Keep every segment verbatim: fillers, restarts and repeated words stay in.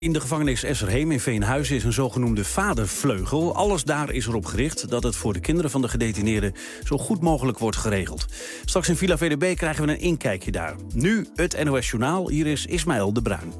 In de gevangenis Esserheem in Veenhuizen is een zogenoemde vadervleugel. Alles daar is erop gericht dat het voor de kinderen van de gedetineerden zo goed mogelijk wordt geregeld. Straks in Villa V D B krijgen we een inkijkje daar. Nu het N O S Journaal, hier is Ismaël de Bruin.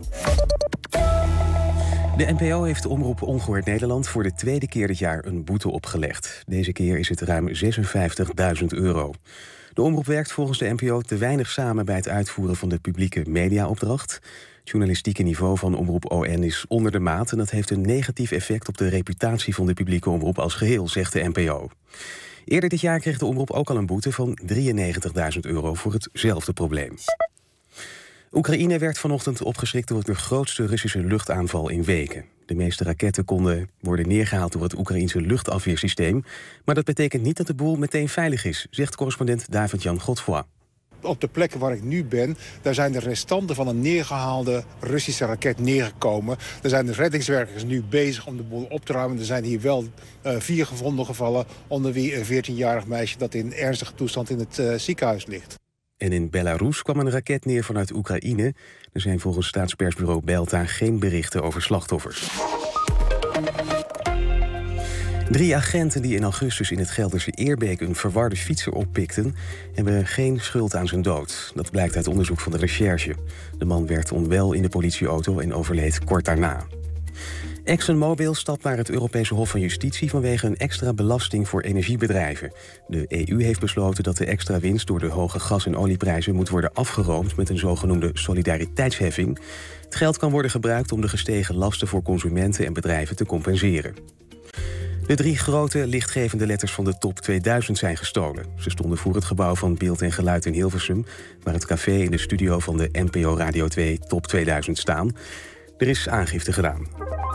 De N P O heeft Omroep Ongehoord Nederland voor de tweede keer dit jaar een boete opgelegd. Deze keer is het ruim zesenvijftigduizend euro. De omroep werkt volgens de N P O te weinig samen bij het uitvoeren van de publieke mediaopdracht. Het journalistieke niveau van Omroep O N is onder de maat en dat heeft een negatief effect op de reputatie van de publieke omroep als geheel, zegt de N P O. Eerder dit jaar kreeg de omroep ook al een boete van drieënnegentigduizend euro voor hetzelfde probleem. Oekraïne werd vanochtend opgeschrikt door de grootste Russische luchtaanval in weken. De meeste raketten konden worden neergehaald door het Oekraïense luchtafweersysteem. Maar dat betekent niet dat de boel meteen veilig is, zegt correspondent David-Jan Godfroy. Op de plekken waar ik nu ben, daar zijn de restanten van een neergehaalde Russische raket neergekomen. Er zijn de reddingswerkers nu bezig om de boel op te ruimen. Er zijn hier wel uh, vier gevonden gevallen, onder wie een veertienjarig meisje dat in ernstige toestand in het uh, ziekenhuis ligt. En in Belarus kwam een raket neer vanuit Oekraïne. Er zijn volgens staatspersbureau Belta geen berichten over slachtoffers. Drie agenten die in augustus in het Gelderse Eerbeek een verwarde fietser oppikten, hebben geen schuld aan zijn dood. Dat blijkt uit onderzoek van de recherche. De man werd onwel in de politieauto en overleed kort daarna. ExxonMobil stapt naar het Europese Hof van Justitie vanwege een extra belasting voor energiebedrijven. De E U heeft besloten dat de extra winst door de hoge gas- en olieprijzen moet worden afgeroomd met een zogenoemde solidariteitsheffing. Het geld kan worden gebruikt om de gestegen lasten voor consumenten en bedrijven te compenseren. De drie grote lichtgevende letters van de top tweeduizend zijn gestolen. Ze stonden voor het gebouw van Beeld en Geluid in Hilversum, waar het café en de studio van de N P O Radio twee top tweeduizend staan. Er is aangifte gedaan.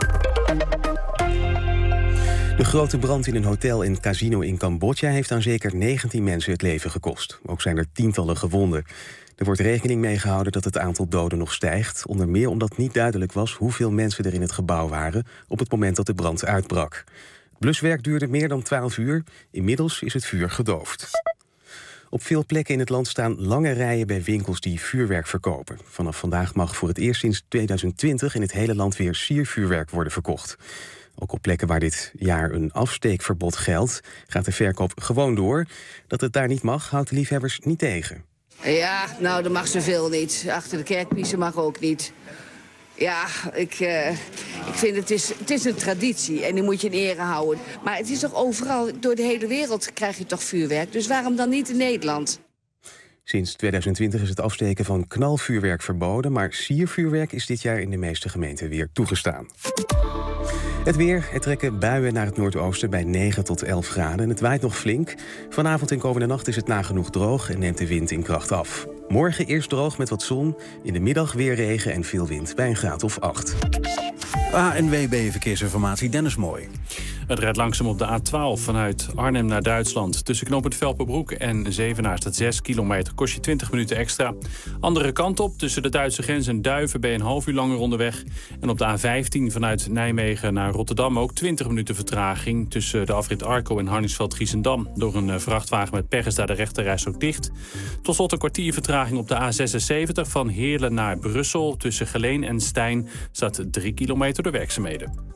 De grote brand in een hotel en casino in Cambodja heeft aan zeker negentien mensen het leven gekost. Ook zijn er tientallen gewonden. Er wordt rekening mee gehouden dat het aantal doden nog stijgt, onder meer omdat niet duidelijk was hoeveel mensen er in het gebouw waren op het moment dat de brand uitbrak. Het bluswerk duurde meer dan twaalf uur. Inmiddels is het vuur gedoofd. Op veel plekken in het land staan lange rijen bij winkels die vuurwerk verkopen. Vanaf vandaag mag voor het eerst sinds tweeduizend twintig in het hele land weer siervuurwerk worden verkocht. Ook op plekken waar dit jaar een afsteekverbod geldt, gaat de verkoop gewoon door. Dat het daar niet mag, houdt de liefhebbers niet tegen. Ja, nou, dat mag zoveel niet. Achter de kerkpiezen mag ook niet. Ja, ik, uh, ik vind het is, het is een traditie en die moet je in ere houden. Maar het is toch overal, door de hele wereld krijg je toch vuurwerk. Dus waarom dan niet in Nederland? Sinds tweeduizend twintig is het afsteken van knalvuurwerk verboden, maar siervuurwerk is dit jaar in de meeste gemeenten weer toegestaan. Het weer, er trekken buien naar het noordoosten bij negen tot elf graden en het waait nog flink. Vanavond en komende nacht is het nagenoeg droog en neemt de wind in kracht af. Morgen eerst droog met wat zon, in de middag weer regen en veel wind bij een graad of acht. A N W B Verkeersinformatie, Dennis Mooi. Het rijdt langzaam op de A twaalf vanuit Arnhem naar Duitsland. Tussen knooppunt Velperbroek en Zevenaar staat zes kilometer. Kost je twintig minuten extra. Andere kant op, tussen de Duitse grens en Duiven ben je een half uur langer onderweg. En op de A vijftien vanuit Nijmegen naar Rotterdam ook twintig minuten vertraging. Tussen de afrit Arco en Harningsveld-Giessendam. Door een vrachtwagen met pech is daar de rechterreis ook dicht. Tot slot een kwartier vertraging op de A zesenzeventig van Heerlen naar Brussel. Tussen Geleen en Stijn staat drie kilometer door werkzaamheden.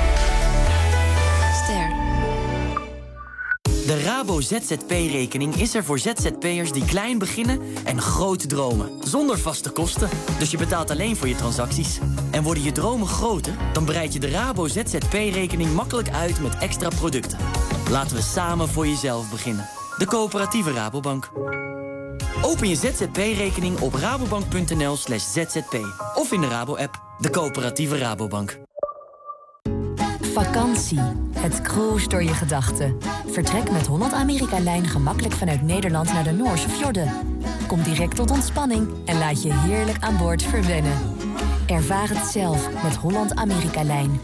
De Rabo Z Z P-rekening is er voor Z Z P'ers die klein beginnen en groot dromen. Zonder vaste kosten, dus je betaalt alleen voor je transacties. En worden je dromen groter, dan breid je de Rabo Z Z P-rekening makkelijk uit met extra producten. Laten we samen voor jezelf beginnen. De coöperatieve Rabobank. Open je Z Z P-rekening op rabobank.nl slash zzp. Of in de Rabo-app. De coöperatieve Rabobank. Vakantie. Het cruise door je gedachten. Vertrek met Holland Amerika-lijn gemakkelijk vanuit Nederland naar de Noorse fjorden. Kom direct tot ontspanning en laat je heerlijk aan boord verwennen. Ervaar het zelf met Holland Amerika-lijn.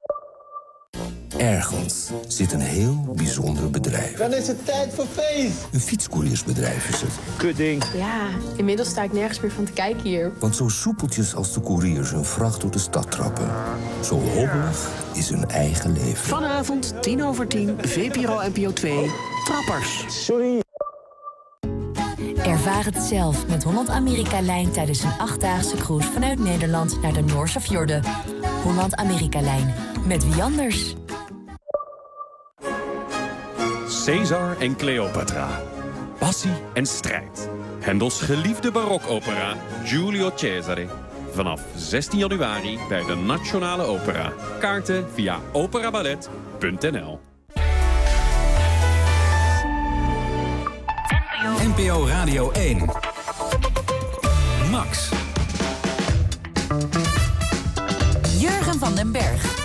Ergens zit een heel bijzonder bedrijf. Dan is het tijd voor feest. Een fietscouriersbedrijf is het. Kudding. Ja, inmiddels sta ik nergens meer van te kijken hier. Want zo soepeltjes als de koeriers hun vracht door de stad trappen, zo hobbelig is hun eigen leven. Vanavond, tien over tien, V P R O N P O twee, Trappers. Sorry. Ervaar het zelf met Holland Amerika-lijn tijdens een achtdaagse cruise vanuit Nederland naar de Noorse fjorden. Holland-Amerika-lijn. Met wie anders? Caesar en Cleopatra. Passie en strijd. Hendels geliefde barokopera Giulio Cesare. Vanaf zestien januari bij de Nationale Opera. Kaarten via operaballet punt n l. N P O Radio één. Max. Jurgen van den Berg.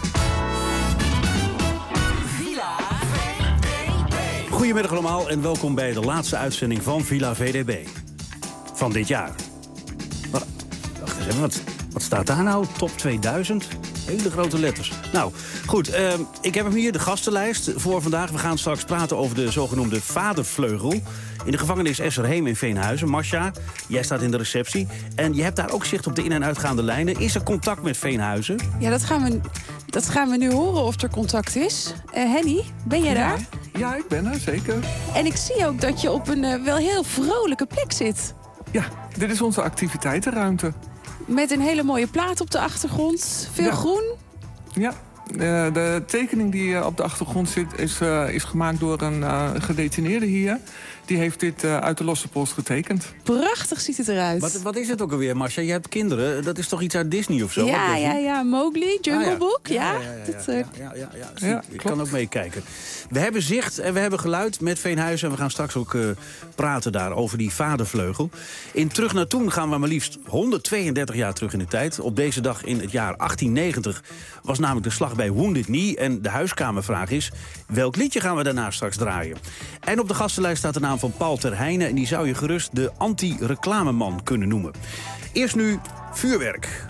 Goedemiddag allemaal en welkom bij de laatste uitzending van Villa V D B. Van dit jaar. Wacht eens even, wat, wat staat daar nou? Top tweeduizend? Hele grote letters. Nou, goed. Uh, ik heb hem hier, de gastenlijst voor vandaag. We gaan straks praten over de zogenoemde vadervleugel. In de gevangenis Esserheem in Veenhuizen. Masha, jij staat in de receptie. En je hebt daar ook zicht op de in- en uitgaande lijnen. Is er contact met Veenhuizen? Ja, dat gaan we, dat gaan we nu horen of er contact is. Uh, Henny, ben jij daar? Ja, ja, ik ben er, zeker. En ik zie ook dat je op een uh, wel heel vrolijke plek zit. Ja, dit is onze activiteitenruimte. Met een hele mooie plaat op de achtergrond. Veel ja. groen. Ja, uh, de tekening die uh, op de achtergrond zit is, uh, is gemaakt door een uh, gedetineerde hier. Die heeft dit uh, uit de losse post getekend. Prachtig ziet het eruit. Wat, wat is het ook alweer, Marcia? Je hebt kinderen. Dat is toch iets uit Disney of zo? Ja, ja, ja. Mowgli, Jungle ah, ja. Book. Ja, ja, ja, ja, dat, uh... ja, ja, ja, ja, zie, ja ik kan ook meekijken. We hebben zicht en we hebben geluid met Veenhuizen. En we gaan straks ook uh, praten daar over die vadervleugel. In Terug naar Toen gaan we maar liefst honderdtweeëndertig jaar terug in de tijd. Op deze dag in het jaar achttien negentig was namelijk de slag bij Wounded Knee. En de huiskamervraag is, welk liedje gaan we daarna straks draaien? En op de gastenlijst staat de naam van Paul ter Heijnen. En die zou je gerust de anti-reclameman kunnen noemen. Eerst nu vuurwerk.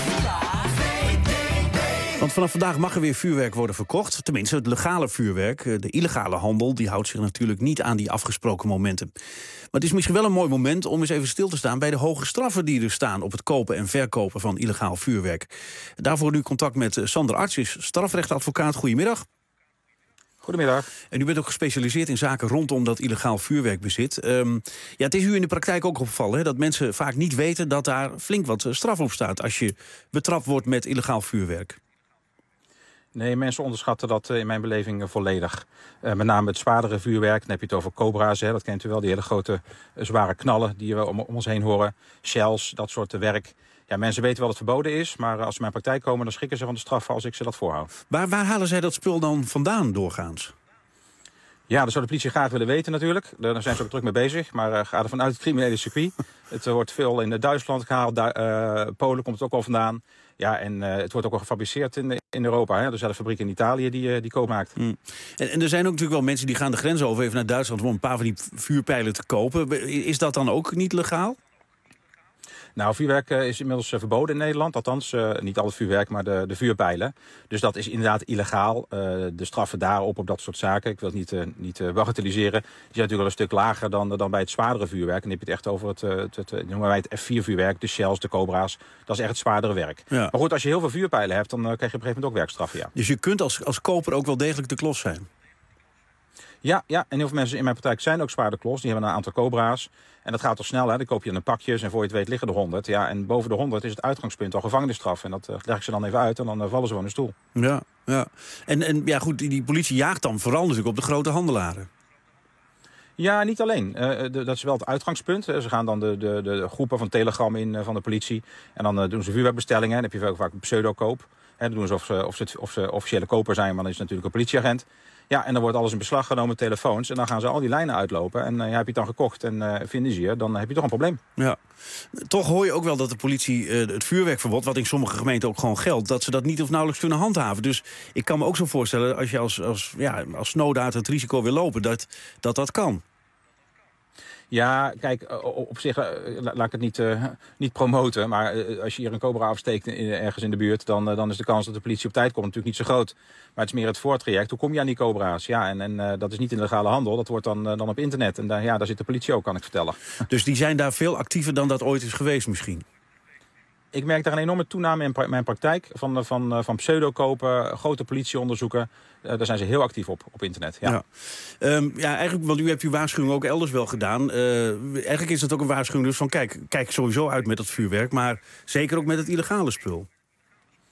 Want vanaf vandaag mag er weer vuurwerk worden verkocht. Tenminste, het legale vuurwerk. De illegale handel die houdt zich natuurlijk niet aan die afgesproken momenten. Maar het is misschien wel een mooi moment om eens even stil te staan bij de hoge straffen die er staan op het kopen en verkopen van illegaal vuurwerk. Daarvoor nu contact met Sander Arts, is strafrechtadvocaat. Goedemiddag. Goedemiddag. En u bent ook gespecialiseerd in zaken rondom dat illegaal vuurwerkbezit. Um, ja, het is u in de praktijk ook opgevallen hè, dat mensen vaak niet weten dat daar flink wat straf op staat als je betrapt wordt met illegaal vuurwerk. Nee, mensen onderschatten dat in mijn beleving volledig. Uh, met name het zwaardere vuurwerk. Dan heb je het over cobra's, hè, dat kent u wel. Die hele grote uh, zware knallen die we om, om ons heen horen. Shells, dat soort werk. Ja, mensen weten wel dat het verboden is, maar als ze in mijn praktijk komen, dan schrikken ze van de straffen als ik ze dat voorhoud. Waar, waar halen zij dat spul dan vandaan doorgaans? Ja, dat zou de politie graag willen weten natuurlijk. Daar zijn ze ook druk mee bezig. Maar uh, ga er vanuit het criminele circuit. Het uh, wordt veel in Duitsland gehaald. Du- uh, Polen komt het ook al vandaan. Ja, en uh, het wordt ook al gefabriceerd in, in Europa. Hè? Er zijn fabrieken in Italië die, uh, die koop maakt. Mm. En, en er zijn ook natuurlijk wel mensen die gaan de grens over even naar Duitsland om een paar van die vuurpijlen te kopen. Is dat dan ook niet legaal? Nou, vuurwerk uh, is inmiddels uh, verboden in Nederland. Althans, uh, niet al het vuurwerk, maar de, de vuurpijlen. Dus dat is inderdaad illegaal. Uh, de straffen daarop op dat soort zaken, ik wil het niet, uh, niet uh, bagatelliseren, die zijn natuurlijk al een stuk lager dan, dan bij het zwaardere vuurwerk. En dan heb je het echt over het, uh, het, het, het noemen wij het F vier vuurwerk, de shells, de cobra's. Dat is echt het zwaardere werk. Ja. Maar goed, als je heel veel vuurpijlen hebt, dan uh, krijg je op een gegeven moment ook werkstraffen, ja. Dus je kunt als, als koper ook wel degelijk de klos zijn? Ja, ja, en heel veel mensen in mijn praktijk zijn ook zwaarde klos. Die hebben een aantal cobra's. En dat gaat toch snel, hè? Dan koop je een pakjes en voor je het weet liggen er honderd. Ja, en boven de honderd is het uitgangspunt al gevangenisstraf. En dat uh, leg ik ze dan even uit en dan uh, vallen ze van de stoel. Ja, ja. En, en ja, goed, die, die politie jaagt dan vooral natuurlijk op de grote handelaren. Ja, niet alleen. Uh, de, dat is wel het uitgangspunt. Uh, ze gaan dan de, de, de groepen van Telegram in uh, van de politie. En dan uh, doen ze vuurwerkbestellingen. Dan heb je ook vaak een pseudokoop. En dan doen ze of ze, of, ze het, of ze officiële koper zijn, maar dan is het natuurlijk een politieagent. Ja, en dan wordt alles in beslag genomen, telefoons. En dan gaan ze al die lijnen uitlopen. En uh, ja, heb je het dan gekocht en uh, vinden ze je, dan heb je toch een probleem. Ja. Toch hoor je ook wel dat de politie uh, het vuurwerkverbod, wat in sommige gemeenten ook gewoon geldt, dat ze dat niet of nauwelijks kunnen handhaven. Dus ik kan me ook zo voorstellen, als je als, als, ja, als snowdaad het risico wil lopen, dat dat, dat kan. Ja, kijk, op zich, laat ik het niet, uh, niet promoten. Maar uh, als je hier een cobra afsteekt in, ergens in de buurt, dan, uh, dan is de kans dat de politie op tijd komt natuurlijk niet zo groot. Maar het is meer het voortraject. Hoe kom je aan die cobra's? Ja, en, en uh, dat is niet in legale handel. Dat wordt dan, uh, dan op internet. En daar, ja, daar zit de politie ook, kan ik vertellen. Dus die zijn daar veel actiever dan dat ooit is geweest misschien? Ik merk daar een enorme toename in mijn praktijk van, van, van pseudokopen, grote politieonderzoeken. Uh, daar zijn ze heel actief op, op internet. Ja. Ja. Um, ja, eigenlijk, want u hebt uw waarschuwing ook elders wel gedaan. Uh, eigenlijk is dat ook een waarschuwing dus van kijk, kijk sowieso uit met dat vuurwerk, maar zeker ook met het illegale spul.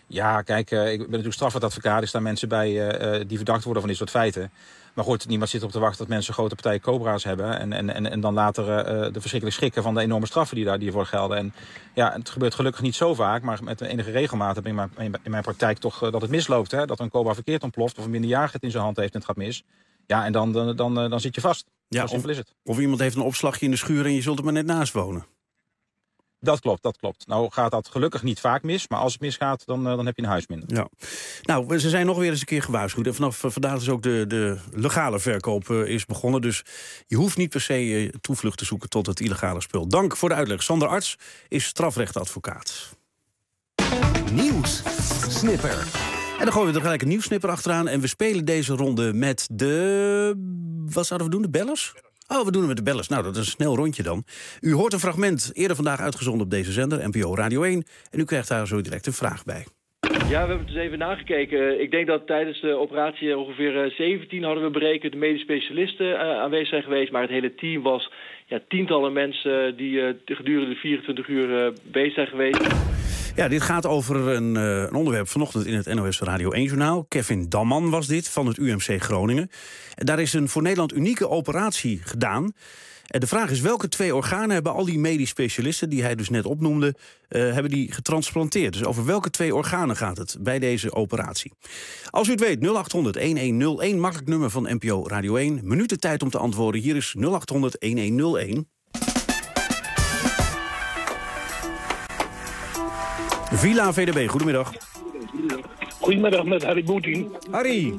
Ja, kijk, uh, ik ben natuurlijk strafrechtadvocaat. Er staan mensen bij uh, die verdacht worden van dit soort feiten. Maar goed, niemand zit op te wachten dat mensen grote partijen cobra's hebben. En, en, en, en dan later uh, de verschrikkelijk schrikken van de enorme straffen die, daar, die ervoor gelden. En ja, het gebeurt gelukkig niet zo vaak. Maar met enige regelmaat heb ik in mijn, in mijn praktijk toch uh, dat het misloopt. Hè? Dat een cobra verkeerd ontploft of een minderjarige het in zijn hand heeft en het gaat mis. Ja, en dan, dan, dan, dan zit je vast. Ja, zo simpel is het. Of iemand heeft een opslagje in de schuur en je zult er maar net naast wonen. Dat klopt, dat klopt. Nou gaat dat gelukkig niet vaak mis, maar als het misgaat, dan, uh, dan heb je een huis minder. Ja. Nou, ze zijn nog weer eens een keer gewaarschuwd. En vanaf uh, vandaag is ook de, de legale verkoop uh, is begonnen. Dus je hoeft niet per se uh, toevlucht te zoeken tot het illegale spul. Dank voor de uitleg. Sander Arts is strafrechtadvocaat. Nieuws. Snipper. En dan gooien we er gelijk een nieuwssnipper achteraan. En we spelen deze ronde met de... Wat zouden we doen? De bellers? Oh, we doen het met de bellers. Nou, dat is een snel rondje dan. U hoort een fragment eerder vandaag uitgezonden op deze zender, N P O Radio één. En u krijgt daar zo direct een vraag bij. Ja, we hebben het dus even nagekeken. Ik denk dat tijdens de operatie ongeveer zeventien hadden we berekend de medisch specialisten uh, aanwezig zijn geweest. Maar het hele team was ja, tientallen mensen die uh, gedurende de vierentwintig uur uh, bezig zijn geweest. Ja, dit gaat over een, uh, een onderwerp vanochtend in het N O S Radio één-journaal. Kevin Damman was dit, van het U M C Groningen. En daar is een voor Nederland unieke operatie gedaan. En de vraag is, welke twee organen hebben al die medisch specialisten, die hij dus net opnoemde, uh, hebben die getransplanteerd? Dus over welke twee organen gaat het bij deze operatie? Als u het weet, nul acht honderd een een nul een, makkelijk nummer van N P O Radio één. Minuten tijd om te antwoorden. Hier is nul acht honderd een een nul een. Villa V D B, goedemiddag. Goedemiddag met Harry Boetin. Harry.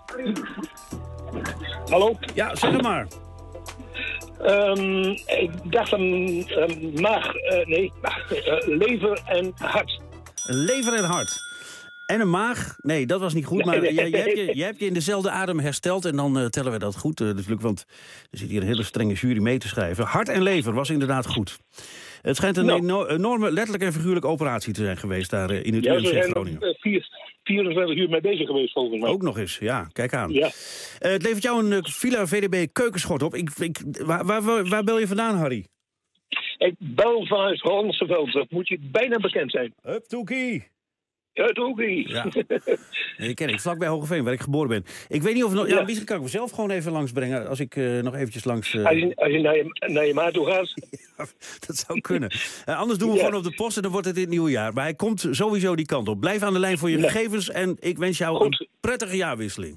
Hallo? Ja, zeg het maar. Um, ik dacht een um, maag, uh, nee, uh, lever en hart. Lever en hart. En een maag? Nee, dat was niet goed. Maar je, je, hebt, je, je hebt je in dezelfde adem hersteld en dan uh, tellen we dat goed. Uh, natuurlijk, want er zit hier een hele strenge jury mee te schrijven. Hart en lever was inderdaad goed. Het schijnt een no. enorme letterlijk en figuurlijke operatie te zijn geweest daar uh, in het ja, U M C Groningen. Ja, we zijn vierentwintig uur mee bezig geweest volgens mij. Ook nog eens, ja, kijk aan. Ja. Uh, het levert jou een uh, Villa V D B keukenschot op. Ik, ik, waar, waar, waar bel je vandaan, Harry? Ik bel vanuit Hollandse Veld. Dat moet je bijna bekend zijn. Hup, toekie. Ja, toekie. Ja. Nee, ken ik, vlakbij Hoogeveen, waar ik geboren ben. Ik weet niet of... No ja, ja. Misschien kan ik mezelf gewoon even langsbrengen, als ik uh, nog eventjes langs... Uh... Als je, als je naar, je, naar je maat toe gaat. Ja, dat zou kunnen. Uh, anders doen we ja. gewoon op de post en dan wordt het in het nieuwe jaar. Maar hij komt sowieso die kant op. Blijf aan de lijn voor je ja. gegevens en ik wens jou Goed. een prettige jaarwisseling.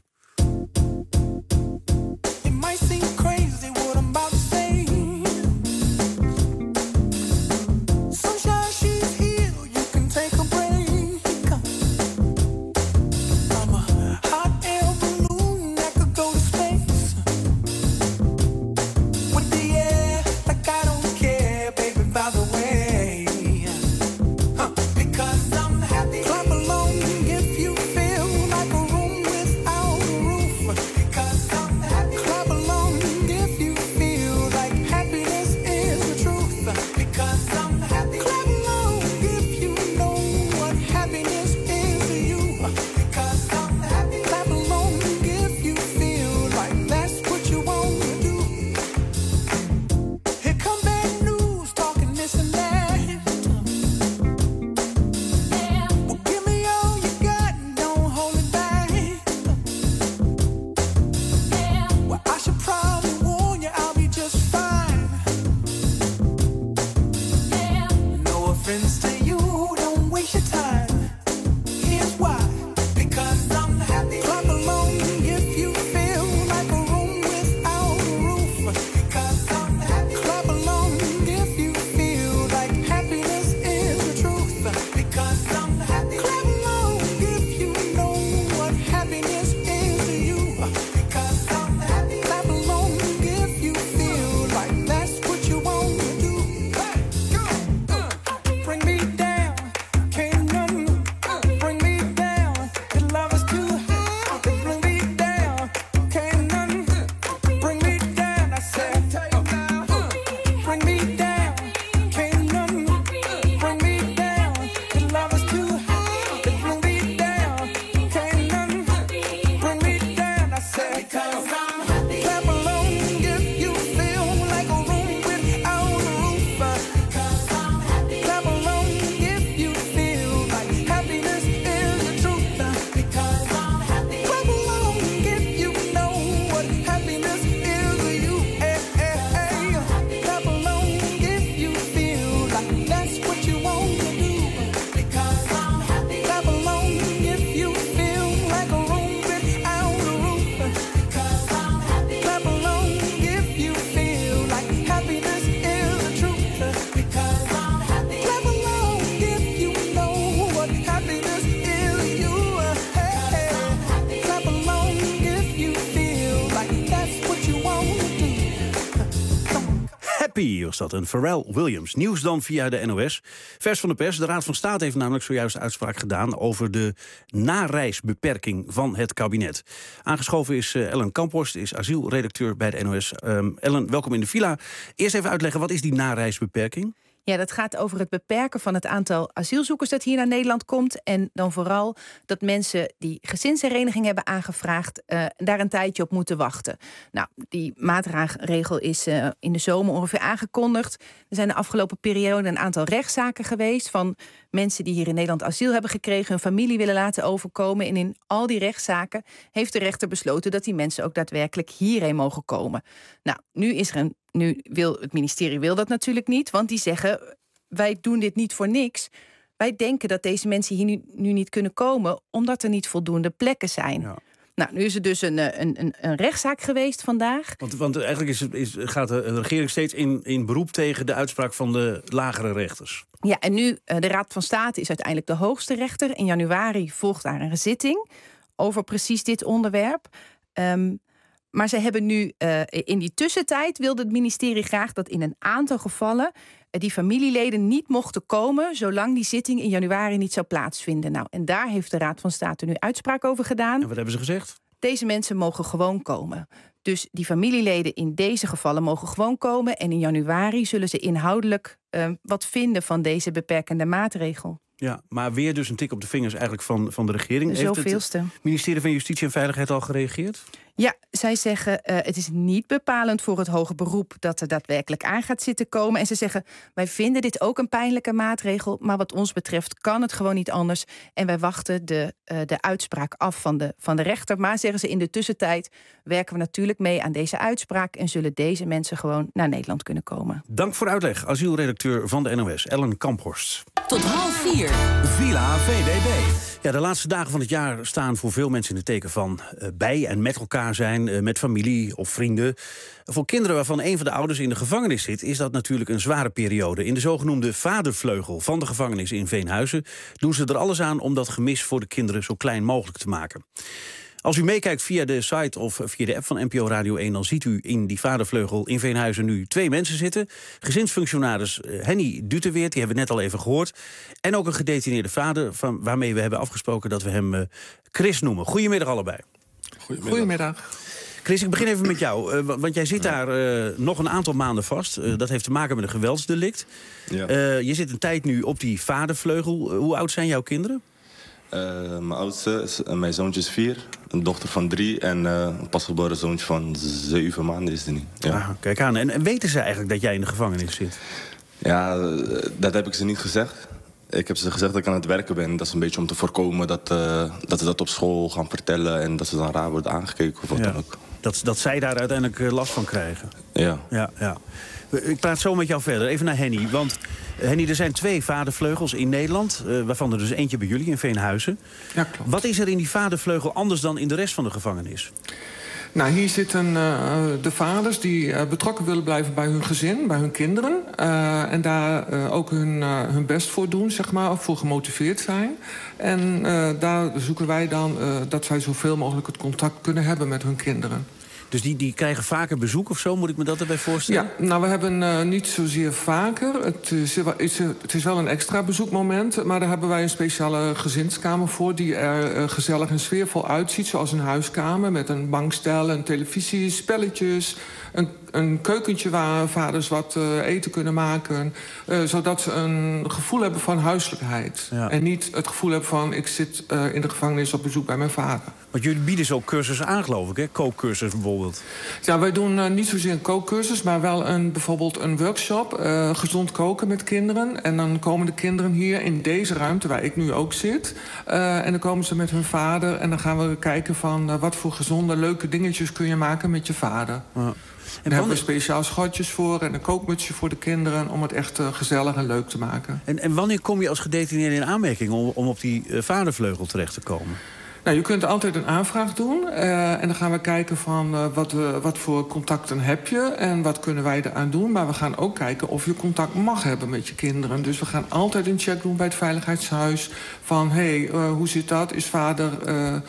was dat. En Pharrell Williams. Nieuws dan via de N O S. Vers van de pers. De Raad van State heeft namelijk zojuist uitspraak gedaan over de nareisbeperking van het kabinet. Aangeschoven is uh, Ellen Kamphorst, is asielredacteur bij de N O S. Um, Ellen, welkom in de villa. Eerst even uitleggen, wat is die nareisbeperking? Ja, dat gaat over het beperken van het aantal asielzoekers dat hier naar Nederland komt. En dan vooral dat mensen die gezinshereniging hebben aangevraagd Uh, daar een tijdje op moeten wachten. Nou, die maatregel is uh, in de zomer ongeveer aangekondigd. Er zijn de afgelopen periode een aantal rechtszaken geweest van mensen die hier in Nederland asiel hebben gekregen, hun familie willen laten overkomen. En in al die rechtszaken heeft de rechter besloten dat die mensen ook daadwerkelijk hierheen mogen komen. Nou, nu is er een Nu wil het ministerie wil dat natuurlijk niet, want die zeggen, wij doen dit niet voor niks. Wij denken dat deze mensen hier nu, nu niet kunnen komen, omdat er niet voldoende plekken zijn. Ja. Nou, nu is er dus een, een, een, een rechtszaak geweest vandaag. Want, want eigenlijk is, is, gaat de regering steeds in, in beroep tegen de uitspraak van de lagere rechters. Ja, en nu, de Raad van State is uiteindelijk de hoogste rechter. In januari volgt daar een zitting over precies dit onderwerp. Um, Maar ze hebben nu, uh, in die tussentijd wilde het ministerie graag dat in een aantal gevallen uh, die familieleden niet mochten komen zolang die zitting in januari niet zou plaatsvinden. Nou, en daar heeft de Raad van State nu uitspraak over gedaan. En wat hebben ze gezegd? Deze mensen mogen gewoon komen. Dus die familieleden in deze gevallen mogen gewoon komen. En in januari zullen ze inhoudelijk uh, wat vinden van deze beperkende maatregel. Ja, maar weer dus een tik op de vingers eigenlijk van, van de regering. De zoveelste. Heeft het ministerie van Justitie en Veiligheid al gereageerd? Ja, zij zeggen uh, het is niet bepalend voor het hoger beroep dat er daadwerkelijk aan gaat zitten komen. En ze zeggen, wij vinden dit ook een pijnlijke maatregel, maar wat ons betreft kan het gewoon niet anders. En wij wachten de, uh, de uitspraak af van de, van de rechter. Maar zeggen ze, in de tussentijd werken we natuurlijk mee aan deze uitspraak en zullen deze mensen gewoon naar Nederland kunnen komen. Dank voor uitleg, asielredacteur van de N O S, Ellen Kamphorst. Tot half vier. Villa V D B. Ja, de laatste dagen van het jaar staan voor veel mensen in het teken van uh, bij en met elkaar zijn, uh, met familie of vrienden. Voor kinderen waarvan een van de ouders in de gevangenis zit, is dat natuurlijk een zware periode. In de zogenoemde vadervleugel van de gevangenis in Veenhuizen doen ze er alles aan om dat gemis voor de kinderen zo klein mogelijk te maken. Als u meekijkt via de site of via de app van N P O Radio één... dan ziet u in die vadervleugel in Veenhuizen nu twee mensen zitten. Gezinsfunctionaris Henny Duteweert, die hebben we net al even gehoord. En ook een gedetineerde vader, van, waarmee we hebben afgesproken dat we hem uh, Chris noemen. Goedemiddag allebei. Goedemiddag. Goedemiddag. Chris, ik begin even met jou. Uh, want jij zit daar uh, nog een aantal maanden vast. Uh, dat heeft te maken met een geweldsdelict. Ja. Uh, je zit een tijd nu op die vadervleugel. Uh, hoe oud zijn jouw kinderen? Uh, mijn oudste, is, uh, mijn zoontje is vier, een dochter van drie en uh, een pasgeboren zoontje van zeven maanden is er niet. Ja. Ah, kijk aan. En, en weten ze eigenlijk dat jij in de gevangenis zit? Ja, uh, dat heb ik ze niet gezegd. Ik heb ze gezegd dat ik aan het werken ben. Dat is een beetje om te voorkomen dat, uh, dat ze dat op school gaan vertellen en dat ze dan raar worden aangekeken of wat ja. dan ook. Dat, dat zij daar uiteindelijk uh, last van krijgen? Ja. ja, ja. Ik praat zo met jou verder. Even naar Henny. Want Henny, er zijn twee vadervleugels in Nederland, uh, waarvan er dus eentje bij jullie in Veenhuizen. Ja, klopt. Wat is er in die vadervleugel anders dan in de rest van de gevangenis? Nou, hier zitten uh, de vaders die uh, betrokken willen blijven bij hun gezin, bij hun kinderen. Uh, en daar uh, ook hun, uh, hun best voor doen, zeg maar, of voor gemotiveerd zijn. En uh, daar zoeken wij dan uh, dat zij zoveel mogelijk het contact kunnen hebben met hun kinderen. Dus die, die krijgen vaker bezoek of zo? Moet ik me dat erbij voorstellen? Ja, nou, we hebben uh, niet zozeer vaker. Het is, het is wel een extra bezoekmoment. Maar daar hebben wij een speciale gezinskamer voor die er uh, gezellig en sfeervol uitziet. Zoals een huiskamer met een bankstel, een televisie, spelletjes, een, een keukentje waar vaders wat uh, eten kunnen maken. Uh, zodat ze een gevoel hebben van huiselijkheid. Ja. En niet het gevoel hebben van ik zit uh, in de gevangenis op bezoek bij mijn vader. Want jullie bieden zo cursussen aan, geloof ik, hè? Kookcursus bijvoorbeeld. Ja, wij doen uh, niet zozeer een kookcursus, maar wel een, bijvoorbeeld een workshop. Uh, gezond koken met kinderen. En dan komen de kinderen hier in deze ruimte, waar ik nu ook zit. Uh, en dan komen ze met hun vader. En dan gaan we kijken van uh, wat voor gezonde, leuke dingetjes kun je maken met je vader. Ja. En daar hebben we speciaal schotjes voor en een kookmutsje voor de kinderen om het echt uh, gezellig en leuk te maken. En, en wanneer kom je als gedetineerde in aanmerking om, om op die uh, vadervleugel terecht te komen? Nou, je kunt altijd een aanvraag doen. Uh, en dan gaan we kijken van uh, wat, uh, wat voor contacten heb je en wat kunnen wij eraan doen. Maar we gaan ook kijken of je contact mag hebben met je kinderen. Dus we gaan altijd een check doen bij het Veiligheidshuis van hé, hey, uh, hoe zit dat? Is vader uh,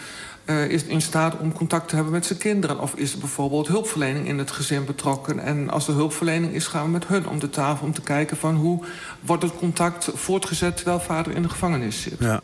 uh, is in staat om contact te hebben met zijn kinderen? Of is er bijvoorbeeld hulpverlening in het gezin betrokken? En als er hulpverlening is, gaan we met hun om de tafel om te kijken van hoe wordt het contact voortgezet terwijl vader in de gevangenis zit. Ja.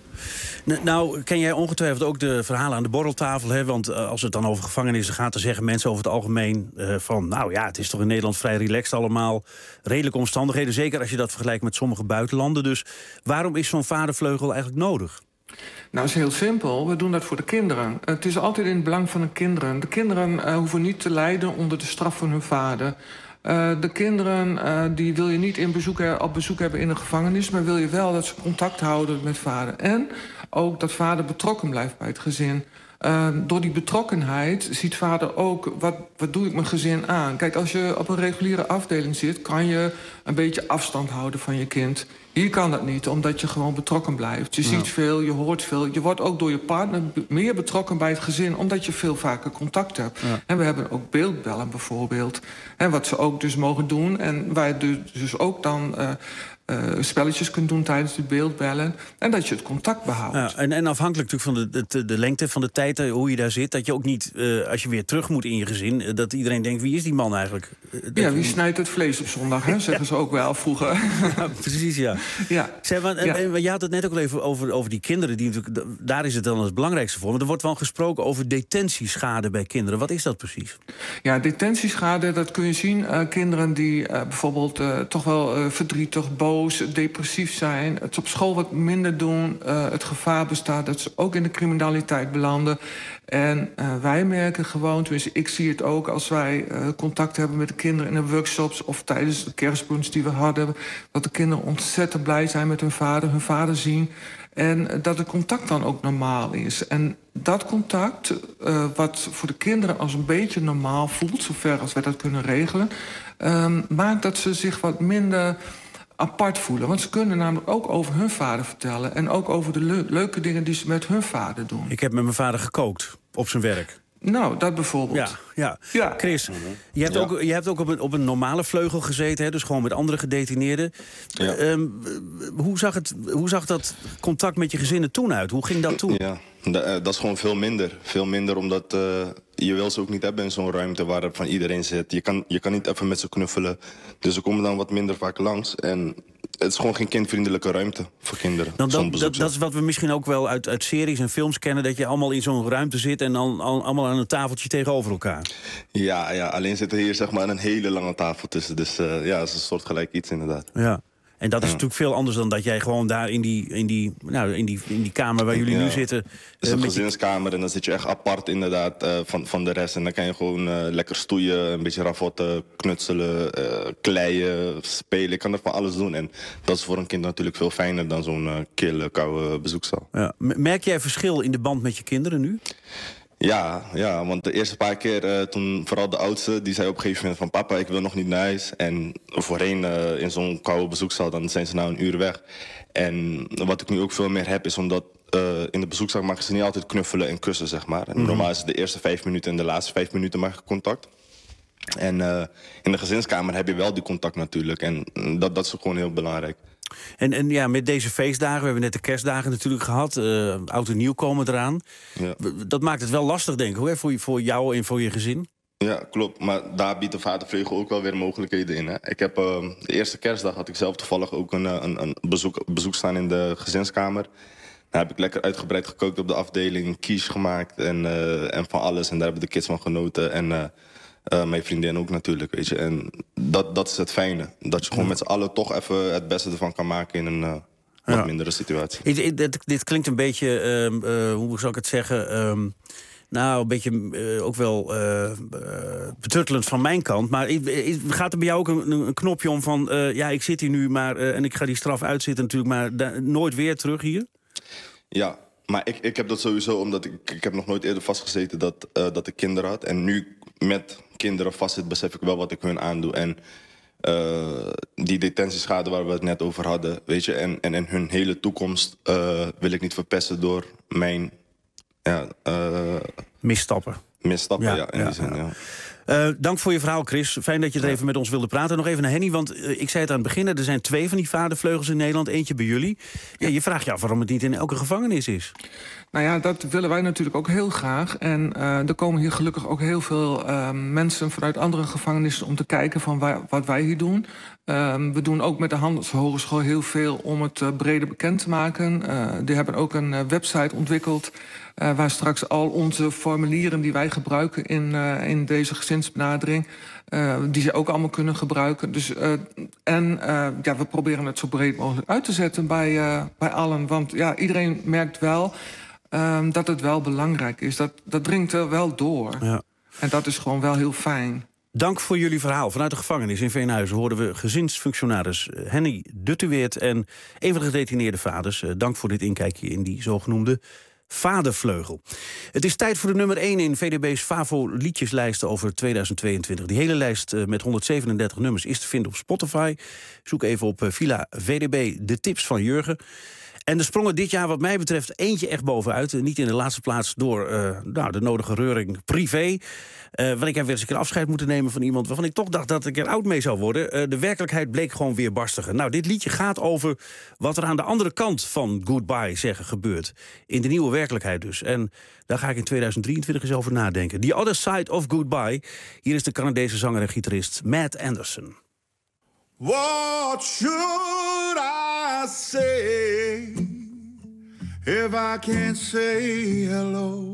Nou, ken jij ongetwijfeld ook de verhalen aan de borreltafel, hè? Want uh, als het dan over gevangenissen gaat, dan zeggen mensen over het algemeen uh, van, nou ja, het is toch in Nederland vrij relaxed allemaal, redelijke omstandigheden, zeker als je dat vergelijkt met sommige buitenlanden. Dus waarom is zo'n vadervleugel eigenlijk nodig? Nou, het is heel simpel. We doen dat voor de kinderen. Het is altijd in het belang van de kinderen. De kinderen uh, hoeven niet te lijden onder de straf van hun vader. Uh, de kinderen uh, die wil je niet in bezoek, op bezoek hebben in de gevangenis, maar wil je wel dat ze contact houden met vader. En ook dat vader betrokken blijft bij het gezin. Uh, door die betrokkenheid ziet vader ook, wat, wat doe ik mijn gezin aan? Kijk, als je op een reguliere afdeling zit, kan je een beetje afstand houden van je kind. Hier kan dat niet, omdat je gewoon betrokken blijft. Je ja. ziet veel, je hoort veel. Je wordt ook door je partner meer betrokken bij het gezin, omdat je veel vaker contact hebt. Ja. En we hebben ook beeldbellen bijvoorbeeld. En wat ze ook dus mogen doen. En wij dus ook dan uh, uh, spelletjes kunnen doen tijdens de beeldbellen. En dat je het contact behoudt. Ja, en, en afhankelijk natuurlijk van de, de, de lengte van de tijd, hoe je daar zit, dat je ook niet, uh, als je weer terug moet in je gezin, uh, dat iedereen denkt, wie is die man eigenlijk? Uh, ja, wie snijdt het vlees op zondag, hè? Zeggen ze ook wel vroeger. Ja, precies, ja. Ja. Zeg, want, ja. En, en, je had het net ook al even over, over die kinderen. Die natuurlijk, daar is het dan het belangrijkste voor. Maar er wordt wel gesproken over detentieschade bij kinderen. Wat is dat precies? Ja, detentieschade, dat kun je zien. Uh, kinderen die uh, bijvoorbeeld uh, toch wel uh, verdrietig, boos, depressief zijn. Het op school wat minder doen. Uh, het gevaar bestaat dat ze ook in de criminaliteit belanden. En uh, wij merken gewoon, tenminste ik zie het ook, als wij uh, contact hebben met de kinderen in de workshops of tijdens de kerstbrunch die we hadden, dat de kinderen ontzettend blij zijn met hun vader, hun vader zien. En dat het contact dan ook normaal is. En dat contact, uh, wat voor de kinderen als een beetje normaal voelt, zover als wij dat kunnen regelen, um, maakt dat ze zich wat minder apart voelen. Want ze kunnen namelijk ook over hun vader vertellen en ook over de le- leuke dingen die ze met hun vader doen. Ik heb met mijn vader gekookt op zijn werk. Nou, dat bijvoorbeeld. Ja, ja. ja. Chris, je hebt, ja. ook, je hebt ook op een, op een normale vleugel gezeten, hè, dus gewoon met andere gedetineerden. Ja. Um, hoe, zag het, hoe zag dat contact met je gezinnen toen uit? Hoe ging dat toen? Ja, dat is gewoon veel minder. Veel minder omdat uh, je wil ze ook niet hebben in zo'n ruimte waar het van iedereen zit. Je kan, je kan niet even met ze knuffelen. Dus ze komen dan wat minder vaak langs. En het is gewoon geen kindvriendelijke ruimte voor kinderen. Dan dat, dat, dat is wat we misschien ook wel uit, uit series en films kennen, dat je allemaal in zo'n ruimte zit en dan al, allemaal aan een tafeltje tegenover elkaar. Ja, ja, alleen zit er hier zeg maar een hele lange tafel tussen. Dus uh, ja, het is een soort gelijk iets inderdaad. Ja. En dat is ja. natuurlijk veel anders dan dat jij gewoon daar in die, in die, nou, in die, in die kamer waar jullie ja. nu zitten. Het is een uh, gezinskamer en dan zit je echt apart inderdaad uh, van, van de rest. En dan kan je gewoon uh, lekker stoeien, een beetje ravotten, knutselen, uh, kleien, spelen. Ik kan er van alles doen. En dat is voor een kind natuurlijk veel fijner dan zo'n uh, kille, koude bezoekzaal. Ja. Merk jij verschil in de band met je kinderen nu? Ja, ja, want de eerste paar keer, uh, toen vooral de oudste, die zei op een gegeven moment van papa, ik wil nog niet naar huis. En voorheen uh, in zo'n koude bezoekzaal, dan zijn ze nou een uur weg. En wat ik nu ook veel meer heb, is omdat uh, in de bezoekzaal mag ze niet altijd knuffelen en kussen, zeg maar. En mm-hmm. normaal is het de eerste vijf minuten en de laatste vijf minuten mag je contact. En uh, in de gezinskamer heb je wel die contact natuurlijk. En dat, dat is ook gewoon heel belangrijk. En, en ja, met deze feestdagen, we hebben net de kerstdagen natuurlijk gehad. Uh, oud en nieuw komen eraan. Ja. Dat maakt het wel lastig, denk ik, hoor, voor, voor jou en voor je gezin. Ja, klopt. Maar daar biedt de vadervleugel ook wel weer mogelijkheden in. Hè? Ik heb uh, de eerste kerstdag had ik zelf toevallig ook een, een, een bezoek, bezoek staan in de gezinskamer. Daar heb ik lekker uitgebreid gekookt op de afdeling, quiche gemaakt en, uh, en van alles. En daar hebben de kids van genoten. En uh, Uh, mijn vriendin ook natuurlijk, weet je. En dat, dat is het fijne. Dat je gewoon ja. met z'n allen toch even het beste ervan kan maken in een uh, wat ja. mindere situatie. Dit, dit, dit klinkt een beetje, uh, uh, hoe zou ik het zeggen, um, nou, een beetje uh, ook wel uh, uh, betuttelend van mijn kant. Maar gaat er bij jou ook een, een knopje om van, uh, ja, ik zit hier nu maar uh, en ik ga die straf uitzitten natuurlijk, maar da- nooit weer terug hier? Ja. Maar ik, ik heb dat sowieso, omdat ik, ik heb nog nooit eerder vastgezeten dat, uh, dat ik kinderen had. En nu met kinderen vastzit, besef ik wel wat ik hun aandoe. En uh, die detentieschade waar we het net over hadden, weet je. En, en, en hun hele toekomst uh, wil ik niet verpesten door mijn... Ja, uh, misstappen. Misstappen, ja, ja in ja, die zin, ja. ja. Uh, dank voor je verhaal, Chris. Fijn dat je er even met ons wilde praten. Nog even naar Henny, want uh, ik zei het aan het begin... er zijn twee van die vadervleugels in Nederland, eentje bij jullie. Ja, je vraagt je af waarom het niet in elke gevangenis is. Nou ja, dat willen wij natuurlijk ook heel graag. En uh, er komen hier gelukkig ook heel veel uh, mensen vanuit andere gevangenissen... om te kijken van waar, wat wij hier doen. Uh, we doen ook met de Handelshogeschool heel veel om het uh, breder bekend te maken. Uh, die hebben ook een uh, website ontwikkeld... Uh, waar straks al onze formulieren die wij gebruiken in, uh, in deze gezinsbenadering... Uh, die ze ook allemaal kunnen gebruiken. Dus, uh, en uh, ja, we proberen het zo breed mogelijk uit te zetten bij, uh, bij allen. Want ja, iedereen merkt wel uh, dat het wel belangrijk is. Dat, dat dringt er wel door. Ja. En dat is gewoon wel heel fijn. Dank voor jullie verhaal. Vanuit de gevangenis in Veenhuizen hoorden we gezinsfunctionaris Henny Dutteweert... en een van de gedetineerde vaders. Uh, dank voor dit inkijkje in die zogenoemde vadervleugel. Het is tijd voor de nummer één in V D B's Favo-liedjeslijsten over tweeduizend tweeëntwintig. Die hele lijst met honderdzevenendertig nummers is te vinden op Spotify. Zoek even op Villa V D B de tips van Jurgen. En er sprongen dit jaar wat mij betreft eentje echt bovenuit. Niet in de laatste plaats door uh, nou, de nodige reuring privé. Uh, want ik heb weer eens een keer afscheid moeten nemen van iemand... waarvan ik toch dacht dat ik er oud mee zou worden. Uh, de werkelijkheid bleek gewoon weer barstiger. Nou, dit liedje gaat over wat er aan de andere kant van Goodbye zeggen gebeurt. In de nieuwe werkelijkheid dus. En daar ga ik in tweeduizend drieëntwintig eens over nadenken. The Other Side of Goodbye. Hier is de Canadese zanger en gitarist Matt Anderson. What should I say if I can't say hello?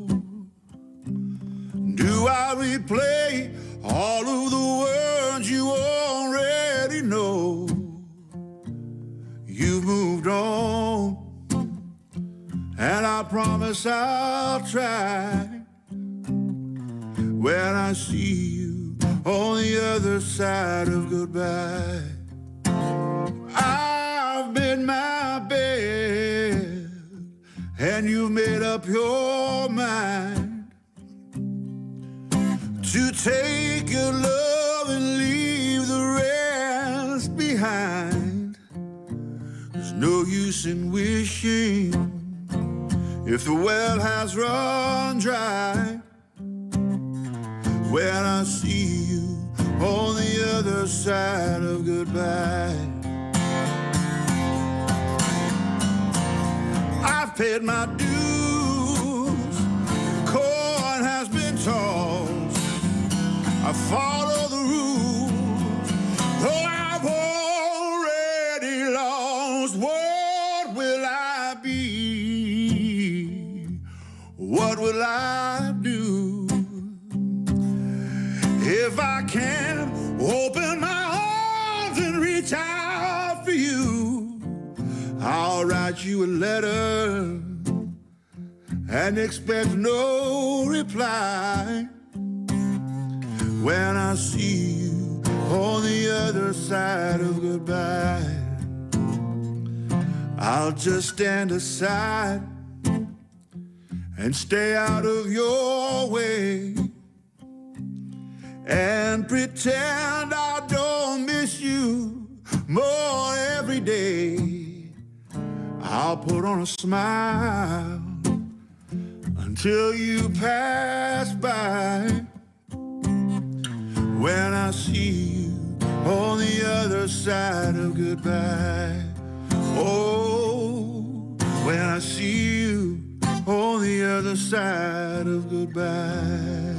Do I replay all of the words you already know? You've moved on, and I promise I'll try when I see you on the other side of goodbye. I've made my bed, and you've made up your mind to take your love and leave the rest behind. There's no use in wishing if the well has run dry. When I see you on the other side of goodbye, I've paid my dues, corn has been tossed, I follow the rules, though I've already lost. What will I be? What will I do if I can't open my arms and reach out for you? I'll write you a letter and expect no reply when I see you on the other side of goodbye. I'll just stand aside and stay out of your way and pretend I don't miss you more every day. I'll put on a smile until you pass by. When I see you on the other side of goodbye. Oh, when I see you on the other side of goodbye.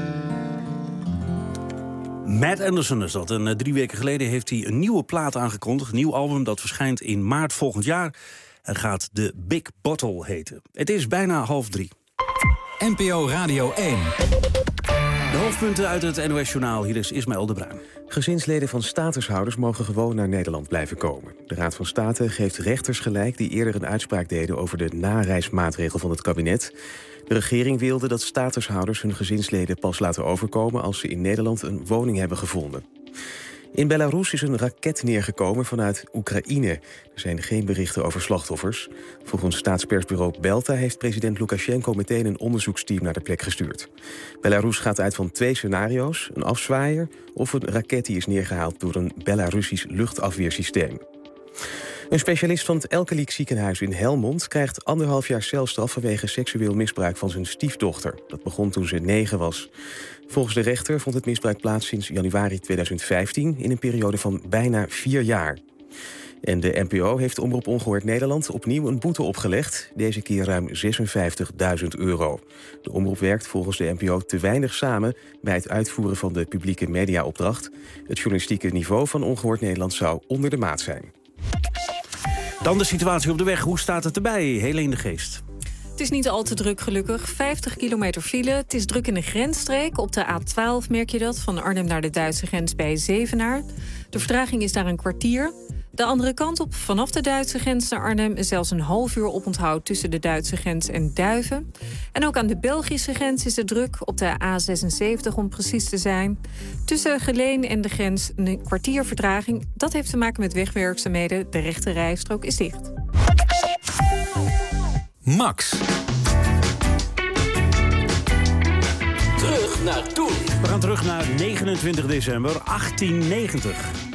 Matt Anderson is dat. En uh, drie weken geleden heeft hij een nieuwe plaat aangekondigd. Een nieuw album dat verschijnt in maart volgend jaar. En gaat The Big Bottle heten. Het is bijna half drie. N P O Radio één. De hoofdpunten uit het N O S-journaal. Hier is Ismaël de Bruin. Gezinsleden van statushouders mogen gewoon naar Nederland blijven komen. De Raad van State geeft rechters gelijk die eerder een uitspraak deden over de nareismaatregel van het kabinet. De regering wilde dat statushouders hun gezinsleden pas laten overkomen als ze in Nederland een woning hebben gevonden. In Belarus is een raket neergekomen vanuit Oekraïne. Er zijn geen berichten over slachtoffers. Volgens staatspersbureau Belta heeft president Lukasjenko meteen een onderzoeksteam naar de plek gestuurd. Belarus gaat uit van twee scenario's: een afzwaaier of een raket die is neergehaald door een Belarusisch luchtafweersysteem. Een specialist van het Elkeliek ziekenhuis in Helmond krijgt anderhalf jaar celstraf vanwege seksueel misbruik van zijn stiefdochter. Dat begon toen ze negen was. Volgens de rechter vond het misbruik plaats sinds januari tweeduizend vijftien in een periode van bijna vier jaar. En de N P O heeft Omroep Ongehoord Nederland opnieuw een boete opgelegd. Deze keer ruim zesenvijftigduizend euro. De omroep werkt volgens de N P O te weinig samen bij het uitvoeren van de publieke mediaopdracht. Het journalistieke niveau van Ongehoord Nederland zou onder de maat zijn. Dan de situatie op de weg. Hoe staat het erbij? Helene de Geest. Het is niet al te druk, gelukkig. vijftig kilometer file. Het is druk in de grensstreek. Op de A twaalf merk je dat, van Arnhem naar de Duitse grens bij Zevenaar. De vertraging is daar een kwartier. De andere kant op, vanaf de Duitse grens naar Arnhem... zelfs een half uur oponthoud tussen de Duitse grens en Duiven. En ook aan de Belgische grens is het druk, op de A zesenzeventig om precies te zijn. Tussen Geleen en de grens een kwartier vertraging. Dat heeft te maken met wegwerkzaamheden. De rechte rijstrook is dicht. Max. Terug naar toen. We gaan terug naar negenentwintig december achttienhonderdnegentig.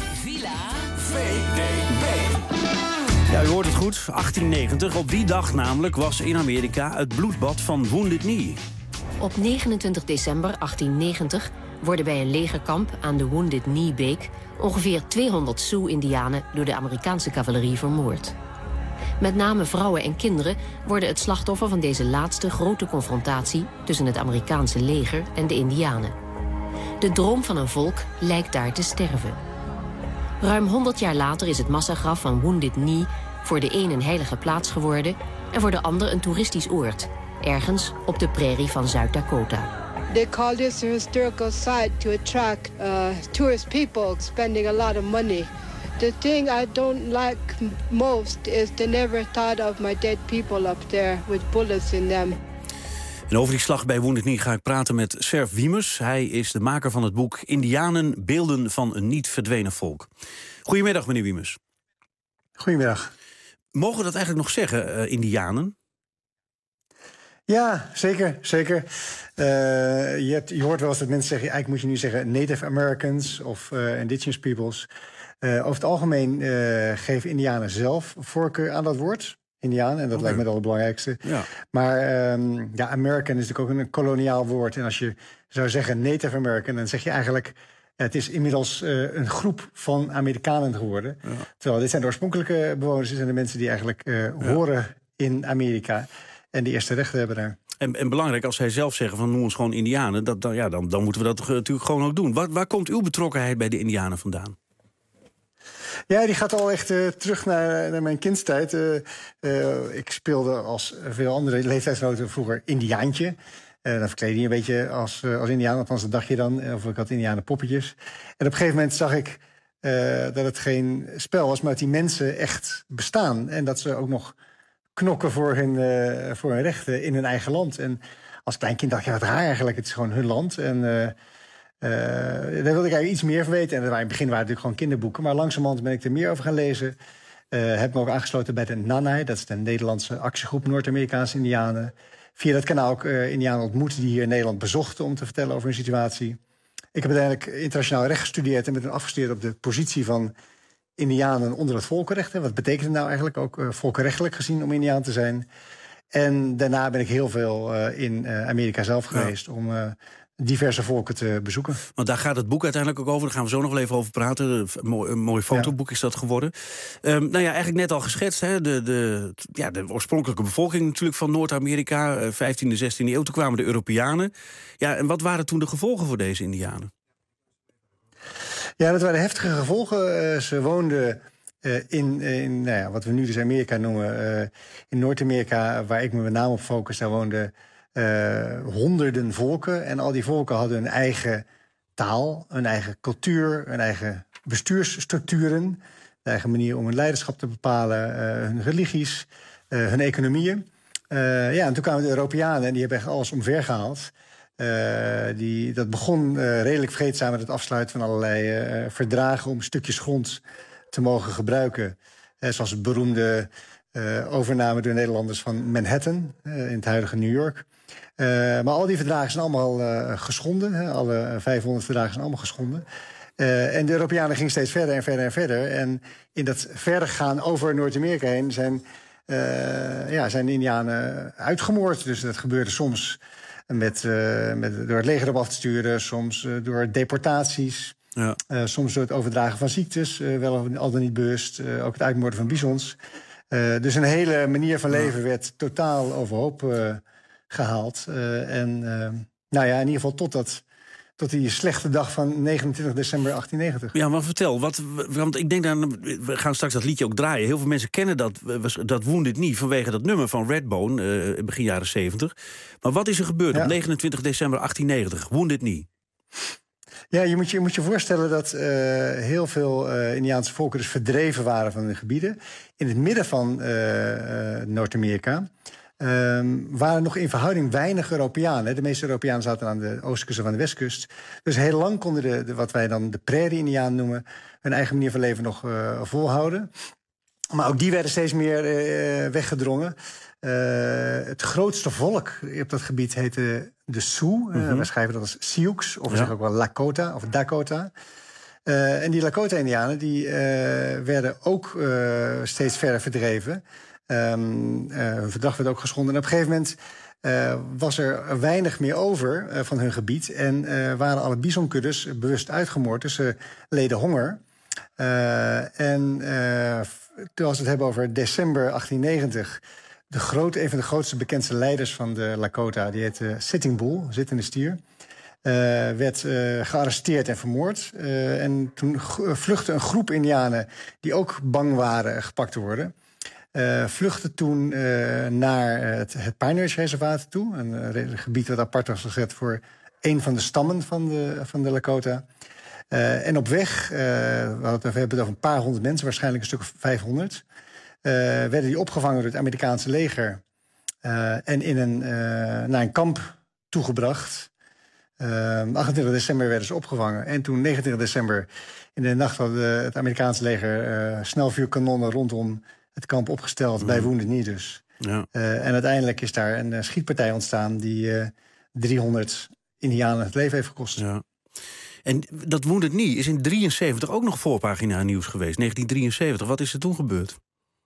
Ja, u hoort het goed, achttienhonderdnegentig. Op die dag namelijk was in Amerika het bloedbad van Wounded Knee. Op negenentwintig december achttienhonderdnegentig worden bij een legerkamp aan de Wounded Knee Beek ongeveer tweehonderd Sioux-Indianen door de Amerikaanse cavalerie vermoord. Met name vrouwen en kinderen worden het slachtoffer van deze laatste grote confrontatie tussen het Amerikaanse leger en de Indianen. De droom van een volk lijkt daar te sterven. Ruim honderd jaar later is het massagraf van Wounded Knee voor de een een heilige plaats geworden en voor de ander een toeristisch oord, ergens op de prairie van Zuid-Dakota. They call this a historical site to attract uh, tourist people spending a lot of money. The thing I don't like most is they never thought of my dead people up there with bullets in them. En over die slag bij Wounded Knee ga ik praten met Serf Wiemers. Hij is de maker van het boek Indianen, beelden van een niet verdwenen volk. Goedemiddag, meneer Wiemers. Goedemiddag. Mogen we dat eigenlijk nog zeggen, uh, Indianen? Ja, zeker, zeker. Uh, je, hebt, je hoort wel eens dat mensen zeggen, eigenlijk moet je nu zeggen Native Americans of uh, Indigenous Peoples. Uh, over het algemeen uh, geven Indianen zelf voorkeur aan dat woord. Indiaan, en dat okay. lijkt me wel het belangrijkste. Ja. Maar um, ja, American is natuurlijk ook een koloniaal woord. En als je zou zeggen Native American, dan zeg je eigenlijk, het is inmiddels uh, een groep van Amerikanen geworden. Ja. Terwijl dit zijn de oorspronkelijke bewoners, dit zijn de mensen die eigenlijk uh, ja. horen in Amerika en die eerste rechten hebben daar. En, en belangrijk, als zij zelf zeggen van noem ons gewoon Indianen, dat, dan, ja, dan, dan moeten we dat natuurlijk gewoon ook doen. Waar, waar komt uw betrokkenheid bij de Indianen vandaan? Ja, die gaat al echt uh, terug naar, naar mijn kindstijd. Uh, uh, ik speelde als veel andere leeftijdsgenoten vroeger Indiaantje. Uh, dan verkleedde je een beetje als, uh, als Indiaan, althans dat dacht je dan. Of ik had Indianen poppetjes. En op een gegeven moment zag ik uh, dat het geen spel was, maar dat die mensen echt bestaan. En dat ze ook nog knokken voor hun, uh, voor hun rechten in hun eigen land. En als klein kind dacht ik, ja, wat raar eigenlijk. Het is gewoon hun land. En Uh, Uh, daar wilde ik eigenlijk iets meer van weten. En in het begin waren het natuurlijk gewoon kinderboeken. Maar langzamerhand ben ik er meer over gaan lezen. Uh, heb me ook aangesloten bij de N A N A I. Dat is de Nederlandse actiegroep Noord-Amerikaanse Indianen. Via dat kanaal ook uh, Indianen ontmoeten die hier in Nederland bezochten om te vertellen over hun situatie. Ik heb uiteindelijk internationaal recht gestudeerd en ben toen afgestudeerd op de positie van Indianen onder het volkenrecht. Wat betekent het nou eigenlijk ook uh, volkenrechtelijk gezien om Indiaan te zijn? En daarna ben ik heel veel uh, in uh, Amerika zelf geweest ja. om Uh, diverse volken te bezoeken. Want daar gaat het boek uiteindelijk ook over. Daar gaan we zo nog wel even over praten. Een mooi, een mooi fotoboek is dat geworden. Um, nou ja, eigenlijk net al geschetst. Hè, de, de, ja, de oorspronkelijke bevolking natuurlijk van Noord-Amerika. vijftiende, zestiende eeuw. Toen kwamen de Europeanen. Ja, en wat waren toen de gevolgen voor deze Indianen? Ja, dat waren heftige gevolgen. Uh, ze woonden uh, in, in nou ja, wat we nu dus Amerika noemen. Uh, in Noord-Amerika, waar ik me met name op focus, daar woonden Uh, honderden volken. En al die volken hadden hun eigen taal, hun eigen cultuur, hun eigen bestuursstructuren, hun eigen manier om hun leiderschap te bepalen, uh, hun religies, uh, hun economieën. Uh, ja, en toen kwamen de Europeanen en die hebben echt alles omvergehaald. Uh, die, dat begon uh, redelijk vreedzaam met het afsluiten van allerlei uh, verdragen om stukjes grond te mogen gebruiken. Uh, zoals het beroemde uh, overname door Nederlanders van Manhattan uh, in het huidige New York. Uh, maar al die verdragen zijn allemaal uh, geschonden. Hè. Alle vijfhonderd verdragen zijn allemaal geschonden. Uh, en de Europeanen gingen steeds verder en verder en verder. En in dat verder gaan over Noord-Amerika heen zijn, uh, ja, zijn de Indianen uitgemoord. Dus dat gebeurde soms met, uh, met, door het leger op af te sturen, soms uh, door deportaties. Ja. Uh, soms door het overdragen van ziektes, uh, wel of al dan niet bewust. Uh, ook het uitmoorden van bisons. Uh, dus een hele manier van leven ja. werd totaal overhoop uh, gehaald. Uh, en uh, nou ja, in ieder geval totdat... tot die slechte dag van negenentwintig december achttienhonderdnegentig. Ja, maar vertel, wat, want ik denk dan, we gaan straks dat liedje ook draaien. Heel veel mensen kennen dat, dat Wounded Knee vanwege dat nummer van Redbone, uh, begin jaren zeventig. Maar wat is er gebeurd ja. op negenentwintig december achttienhonderdnegentig? Wounded Knee. Ja, je moet je, moet je voorstellen dat uh, heel veel uh, Indiaanse volken dus verdreven waren van hun gebieden. In het midden van uh, uh, Noord-Amerika Um, waren nog in verhouding weinig Europeanen. De meeste Europeanen zaten aan de oostkust of aan de westkust. Dus heel lang konden de, de wat wij dan de prairie-Indianen noemen, hun eigen manier van leven nog uh, volhouden. Maar ook die werden steeds meer uh, weggedrongen. Uh, het grootste volk op dat gebied heette de Sioux. Mm-hmm. Uh, wij schrijven dat als Sioux, of we ja. zeggen ook wel Lakota of Dakota. Uh, en die Lakota-Indianen die uh, werden ook uh, steeds verder verdreven. Um, uh, hun verdrag werd ook geschonden. En op een gegeven moment uh, was er weinig meer over uh, van hun gebied. En uh, waren alle bisonkuddes bewust uitgemoord. Dus ze leden honger. Uh, en uh, toen we het hebben over december achttienhonderdnegentig... De grote, een van de grootste bekendste leiders van de Lakota, die heette Sitting Bull, zittende stier, uh, werd uh, gearresteerd en vermoord. Uh, en toen vluchtte een groep Indianen die ook bang waren gepakt te worden. Uh, vluchtte toen uh, naar het, het Pine Ridge reservaat toe. Een, een gebied dat apart was gezet voor een van de stammen van de, van de Lakota. Uh, en op weg, uh, we, hadden, we hebben het over een paar honderd mensen, waarschijnlijk een stuk of vijfhonderd... Uh, werden die opgevangen door het Amerikaanse leger. Uh, en in een, uh, naar een kamp toegebracht. Uh, achtentwintig december werden ze opgevangen. En toen negenentwintig december in de nacht had uh, het Amerikaanse leger uh, snelvuurkanonnen rondom het kamp opgesteld. Mm. Bij Wounded Knee dus. Ja. Uh, en uiteindelijk is daar een uh, schietpartij ontstaan die uh, driehonderd Indianen het leven heeft gekost. Ja. En dat Wounded Knee is in drieënzeventig ook nog voorpagina nieuws geweest. negentien drieënzeventig, wat is er toen gebeurd?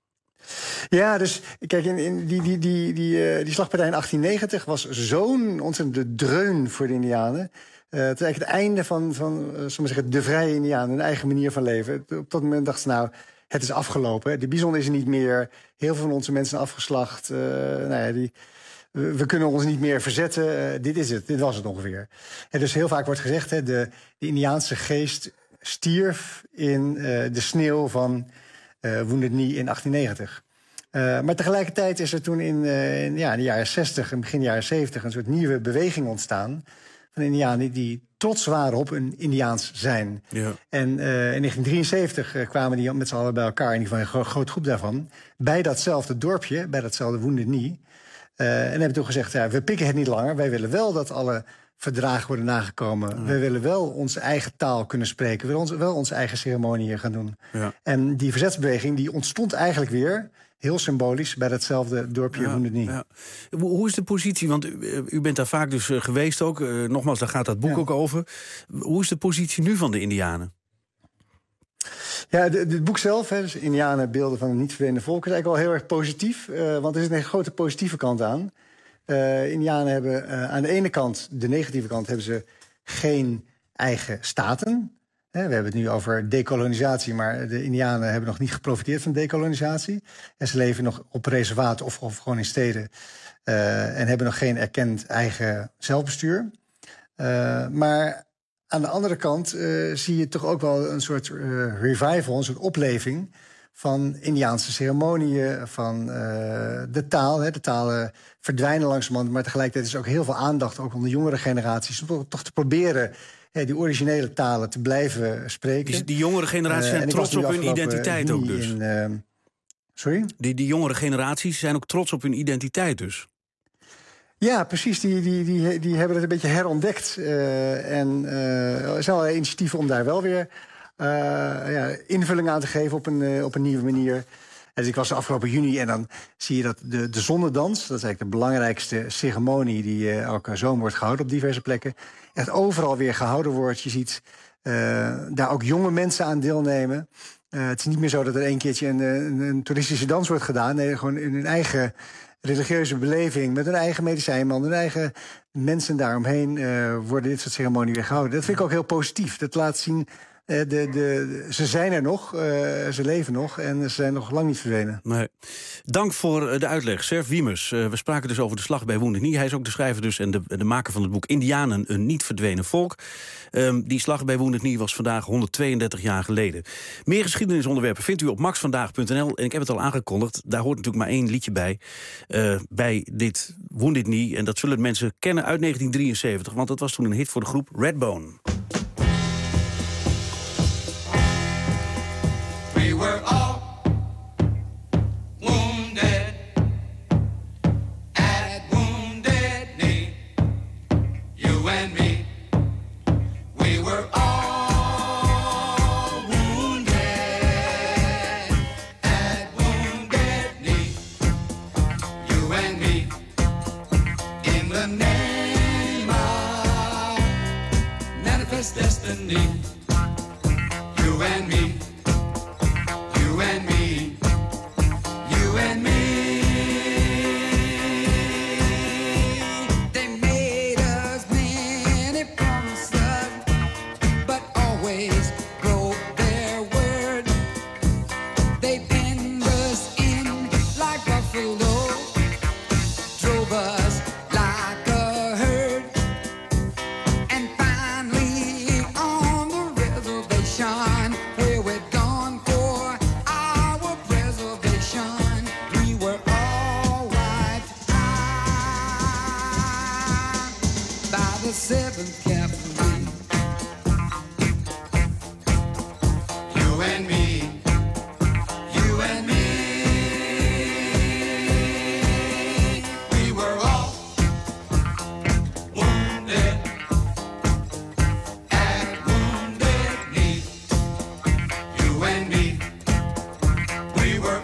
Ja, dus kijk, in, in die, die, die, die, uh, die slagpartij in achttienhonderdnegentig was zo'n ontzettende dreun voor de Indianen. Uh, het is eigenlijk het einde van, van uh, zullen we zeggen, de vrije Indianen, hun eigen manier van leven. Op dat moment dachten ze, nou, het is afgelopen. De bison is er niet meer. Heel veel van onze mensen zijn afgeslacht. Uh, nou ja, die, we, we kunnen ons niet meer verzetten. Uh, dit is het, dit was het ongeveer. En dus heel vaak wordt gezegd, hè, de, de Indiaanse geest stierf in uh, de sneeuw van Uh, Wounded Knee in achttienhonderdennegentig. Uh, maar tegelijkertijd is er toen in, uh, in, ja, in de jaren zestig en begin jaren zeventig een soort nieuwe beweging ontstaan van Indianen die trots waren op hun Indiaans zijn. Ja. En uh, in negentien drieënzeventig uh, kwamen die met z'n allen bij elkaar, in ieder geval een gro- grote groep daarvan, bij datzelfde dorpje, bij datzelfde Wounded Knee. Uh, en hebben toen gezegd, ja, we pikken het niet langer. Wij willen wel dat alle verdragen worden nagekomen. Ja. We willen wel onze eigen taal kunnen spreken. We willen ons, wel onze eigen ceremonieën gaan doen. Ja. En die verzetsbeweging die ontstond eigenlijk weer, heel symbolisch, bij datzelfde dorpje ja, Wounded Knee. Ja. Hoe is de positie? Want u, u bent daar vaak dus uh, geweest ook. Uh, nogmaals, daar gaat dat boek ja. ook over. Hoe is de positie nu van de Indianen? Ja, het boek zelf, hè, dus Indianen, beelden van een niet-verenigde volk, is eigenlijk wel heel erg positief. Uh, want er zit een grote positieve kant aan. Uh, Indianen hebben uh, aan de ene kant, de negatieve kant, hebben ze geen eigen staten. He, we hebben het nu over dekolonisatie, maar de Indianen hebben nog niet geprofiteerd van dekolonisatie. En ze leven nog op reservaten of, of gewoon in steden. Uh, en hebben nog geen erkend eigen zelfbestuur. Uh, maar aan de andere kant uh, zie je toch ook wel een soort uh, revival, een soort opleving van Indiaanse ceremonieën, van uh, de taal. Hè. De talen verdwijnen langzamerhand, maar tegelijkertijd is er ook heel veel aandacht, ook onder jongere generaties, om toch te proberen hè, die originele talen te blijven spreken. Die, die jongere generaties zijn uh, trots op hun identiteit ook dus. In, uh, sorry? Die, die jongere generaties zijn ook trots op hun identiteit dus. Ja, precies. Die, die, die, die hebben het een beetje herontdekt. Uh, en uh, er zijn allerlei initiatieven om daar wel weer Uh, ja, invulling aan te geven op een, uh, op een nieuwe manier. En dus ik was de afgelopen juni en dan zie je dat de, de zonnedans, dat is eigenlijk de belangrijkste ceremonie die uh, elke zomer wordt gehouden op diverse plekken, echt overal weer gehouden wordt. Je ziet uh, daar ook jonge mensen aan deelnemen. Uh, het is niet meer zo dat er een keertje een, een, een toeristische dans wordt gedaan. Nee, gewoon in hun eigen religieuze beleving, met hun eigen medicijnman, hun eigen mensen daaromheen uh, worden dit soort ceremonie weer gehouden. Dat vind ik ook heel positief. Dat laat zien, uh, de, de, de, ze zijn er nog, uh, ze leven nog en ze zijn nog lang niet verdwenen. Nee. Dank voor de uitleg, Serf Wiemers. Uh, we spraken dus over de slag bij Wounded Knee. Hij is ook de schrijver dus en de, de maker van het boek Indianen, een niet verdwenen volk. Um, die slag bij Wounded Knee was vandaag honderdtweeëndertig jaar geleden. Meer geschiedenisonderwerpen vindt u op max vandaag punt n l. En ik heb het al aangekondigd, daar hoort natuurlijk maar één liedje bij. Uh, bij dit Wounded Knee. En dat zullen mensen kennen uit negentien drieënzeventig. Want dat was toen een hit voor de groep Redbone. We were all wounded at Wounded Knee. You and me. We were all wounded at Wounded Knee. You and me. In the name of manifest destiny. You and me. You and me, you and me. They made us many promises, but always broke their word. They penned us in like buffalo, drove us like a herd, and finally on the reservation where we're gone for our preservation, we were all wiped out by the seventh Cavalry. You and me, you and me. We were all wounded at Wounded Knee. You and me. We were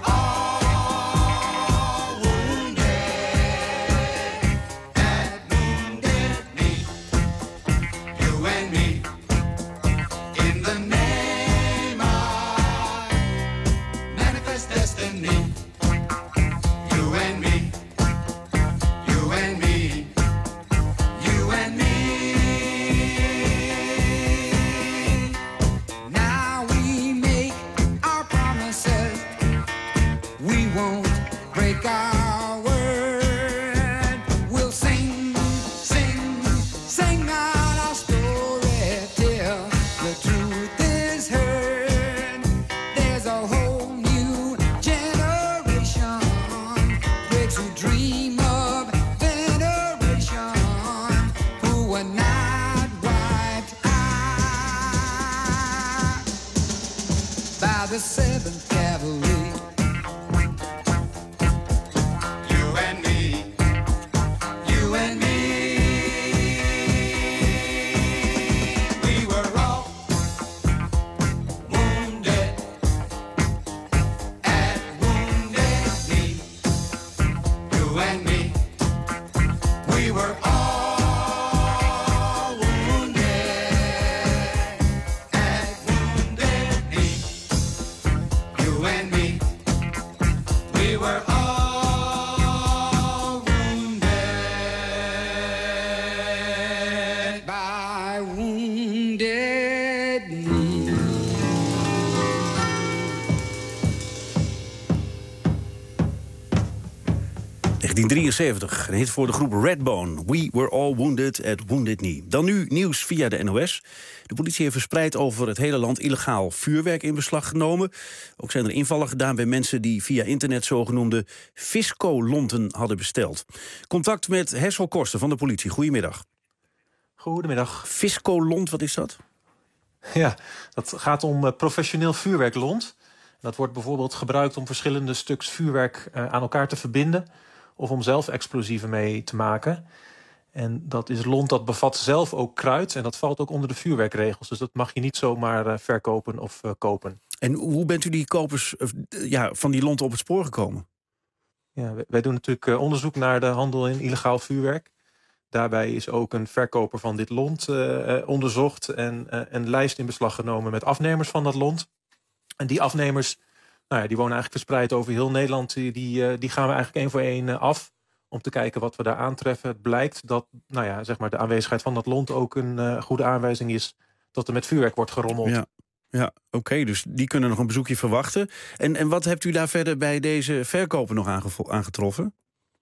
all wounded at Wounded Knee. You and me. In the name of manifest destiny. You and me. You and me. You and me. Now we make our promises. We won't break our word. We'll sing, sing, sing out our story till the truth is heard. There's a whole new generation, kids who dream of veneration, who were not wiped out by the seventh Cavalry. You and me, you and me. We were all wounded at Wounded Knee. You and me. We were all wounded at Wounded Knee. You and me. We were all wounded by Wounded Knee. negentien drieënzeventig, een hit voor de groep Redbone. We were all wounded at Wounded Knee. Dan nu nieuws via de N O S. De politie heeft verspreid over het hele land illegaal vuurwerk in beslag genomen. Ook zijn er invallen gedaan bij mensen die via internet zogenoemde Fisco-lonten hadden besteld. Contact met Hessel Koster van de politie. Goedemiddag. Goedemiddag. Fisco-lont, wat is dat? Ja, dat gaat om uh, professioneel vuurwerklont. Dat wordt bijvoorbeeld gebruikt om verschillende stuks vuurwerk uh, aan elkaar te verbinden of om zelf explosieven mee te maken. En dat is lont dat bevat zelf ook kruid en dat valt ook onder de vuurwerkregels. Dus dat mag je niet zomaar uh, verkopen of uh, kopen. En hoe bent u die kopers uh, ja, van die lonten op het spoor gekomen? Ja, wij doen natuurlijk uh, onderzoek naar de handel in illegaal vuurwerk. Daarbij is ook een verkoper van dit lont uh, onderzocht... en uh, een lijst in beslag genomen met afnemers van dat lont. En die afnemers, nou ja, die wonen eigenlijk verspreid over heel Nederland. Die, die, uh, die gaan we eigenlijk één voor één uh, af om te kijken wat we daar aantreffen. Het blijkt dat nou ja, zeg maar de aanwezigheid van dat lont ook een uh, goede aanwijzing is... dat er met vuurwerk wordt gerommeld. Ja. Ja, oké, okay, dus die kunnen nog een bezoekje verwachten. En, en wat hebt u daar verder bij deze verkoper nog aangetroffen?